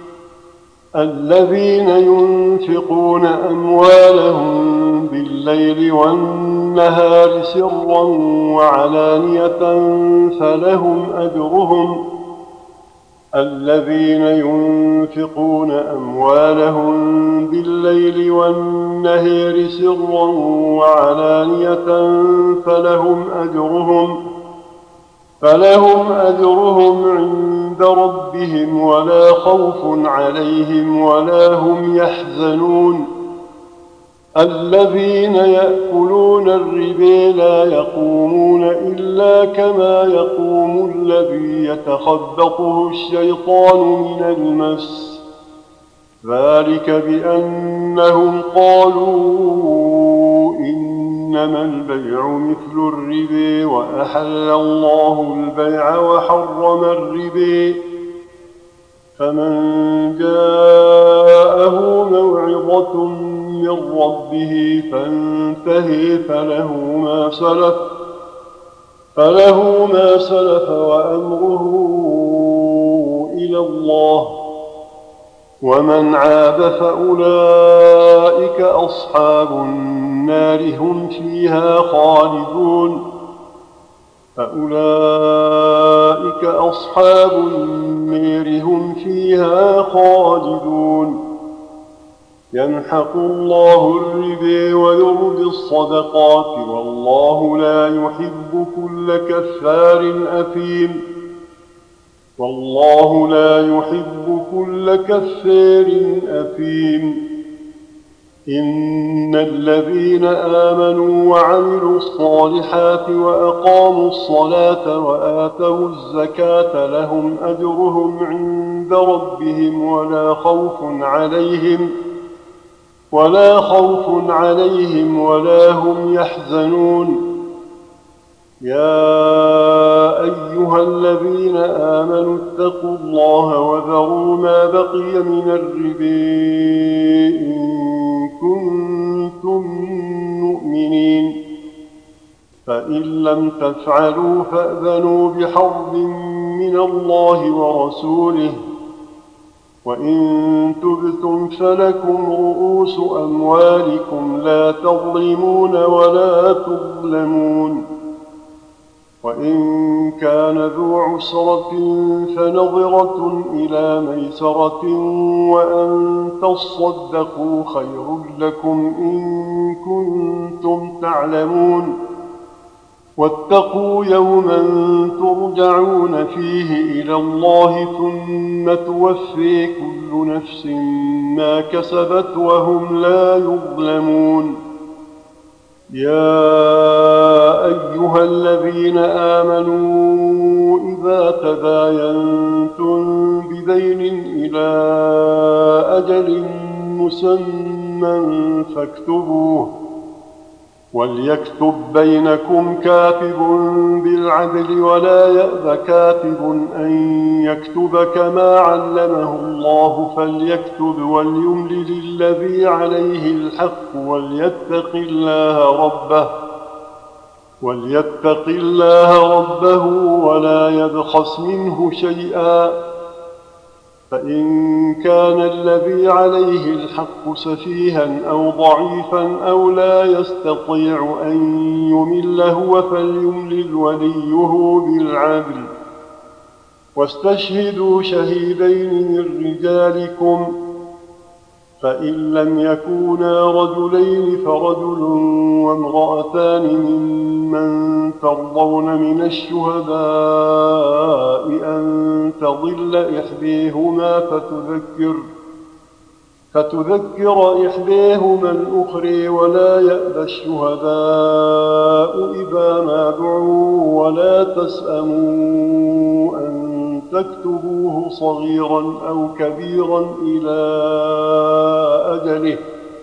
الذين ينفقون أموالهم بالليل والنهار سرا وعلانية فلهم أجرهم الذين ينفقون أموالهم بالليل والنهار سرا وعلانية فلهم أجرهم فلهم أجرهم عند ربهم ولا خوف عليهم ولا هم يحزنون. الذين يأكلون الربا لا يقومون إلا كما يقوم الذي يتخبطه الشيطان من المس، ذلك بأنهم قالوا إنما البيع مثل الربا وأحل الله البيع وحرم الربا، فمن جاءه موعظة من ربه فانتهي فله ما سلف فله ما سلف وأمره إلى الله، ومن عاد فأولئك أصحاب النار هم فيها خالدون فأولئك أصحاب النار هم فيها خالدون. يمحق الله الربا ويربي الصدقات والله لا يحب كل كفار أثيم والله لا يحب كل كفار أثيم. إن الذين آمنوا وعملوا الصالحات وأقاموا الصلاة وآتوا الزكاة لهم أجرهم عند ربهم ولا خوف عليهم ولا خوف عليهم ولا هم يحزنون. يا أيها الذين آمنوا اتقوا الله وذروا ما بقي من الربا إن كنتم مؤمنين، فإن لم تفعلوا فأذنوا بحرب من الله ورسوله، وإن تبتم فلكم رؤوس أموالكم لا تظلمون ولا تظلمون. وإن كان ذو عسرة فنظرة إلى ميسرة وأن تصدقوا خير لكم إن كنتم تعلمون. واتقوا يوما ترجعون فيه إلى الله ثم توفي كل نفس ما كسبت وهم لا يظلمون. يا أيها الذين آمنوا إذا تداينتم بدين إلى أجل مسمى فاكتبوه، وليكتب بينكم كاتب بالعدل ولا يأب كاتب أن يكتب كما علمه الله فليكتب وليملل الذي عليه الحق وليتق الله ربه وليتق الله ربه ولا يبخس منه شيئا فإن كان الذي عليه الحق سفيها أو ضعيفا أو لا يستطيع أن يمل هو فليملل وليه بالعدل واستشهدوا شهيدين من رجالكم فإن لم يكونا رجلين فرجل وامرأتان ممن ترضون من الشهداء أن تضل إحديهما فتذكر فتذكر إحديهما الأخرى ولا يأبى الشهداء إذا ما دعوا ولا تسأموا أن تكتبوه صغيرا أو كبيرا إلى أجله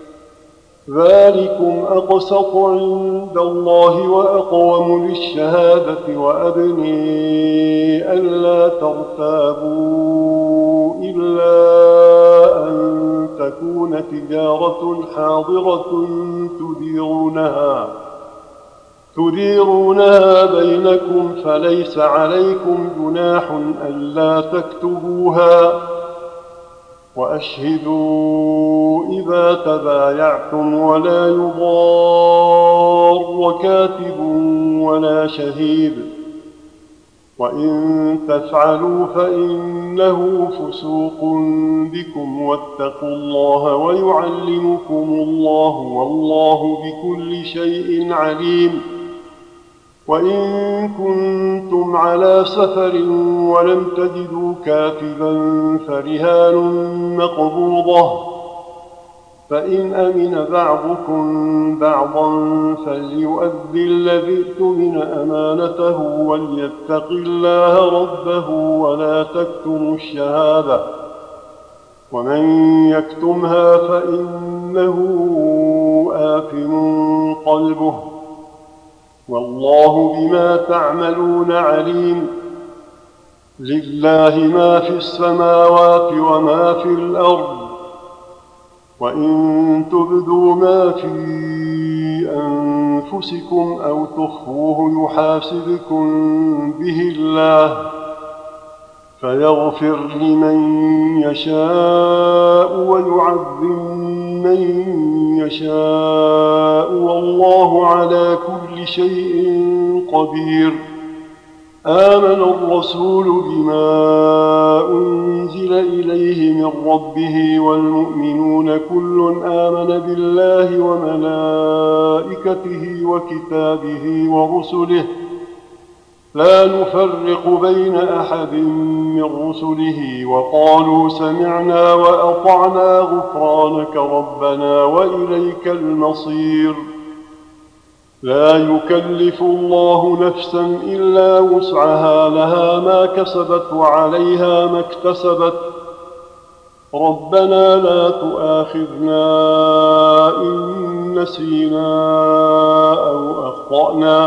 ذلكم أقسط عند الله وأقوم للشهادة وأدني ألا ترتابوا إلا أن تكون تجارة حاضرة تديرونها تديرونها بينكم فليس عليكم جناح ألا تكتبوها وأشهدوا إذا تبايعتم ولا يضار كاتب ولا شهيد وإن تفعلوا فإنه فسوق بكم واتقوا الله ويعلمكم الله والله بكل شيء عليم وإن كنتم على سفر ولم تجدوا كاتبا فرهان مقبوضة فإن أمن بعضكم بعضا فليؤدي الذي اؤتمن أمانته وليتق الله ربه ولا تكتموا الشهادة ومن يكتمها فإنه آثم قلبه والله بما تعملون عليم لله ما في السماوات وما في الأرض وإن تبدوا ما في أنفسكم أو تخفوه يحاسبكم به الله فيغفر لمن يشاء ويعذب من يشاء والله على كل شيء قدير آمن الرسول بما أنزل إليه من ربه والمؤمنون كل آمن بالله وملائكته وكتابه ورسله لا نفرق بين أحد من رسله وقالوا سمعنا وأطعنا غفرانك ربنا وإليك المصير لا يكلف الله نفسا إلا وسعها لها ما كسبت وعليها ما اكتسبت ربنا لا تؤاخذنا إن نسينا أو أخطأنا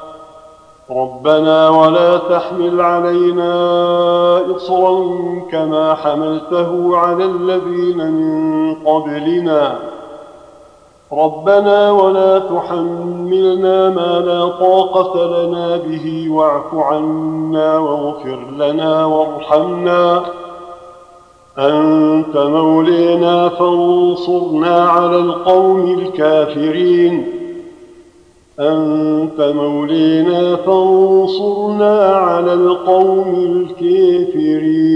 ربنا ولا تحمل علينا إصرا كما حملته على الذين من قبلنا ربنا ولا تحملنا ما لا طاقة لنا به واعف عنا واغفر لنا وارحمنا أنت مولينا فانصرنا على القوم الكافرين أنت مولينا فانصرنا على القوم الكافرين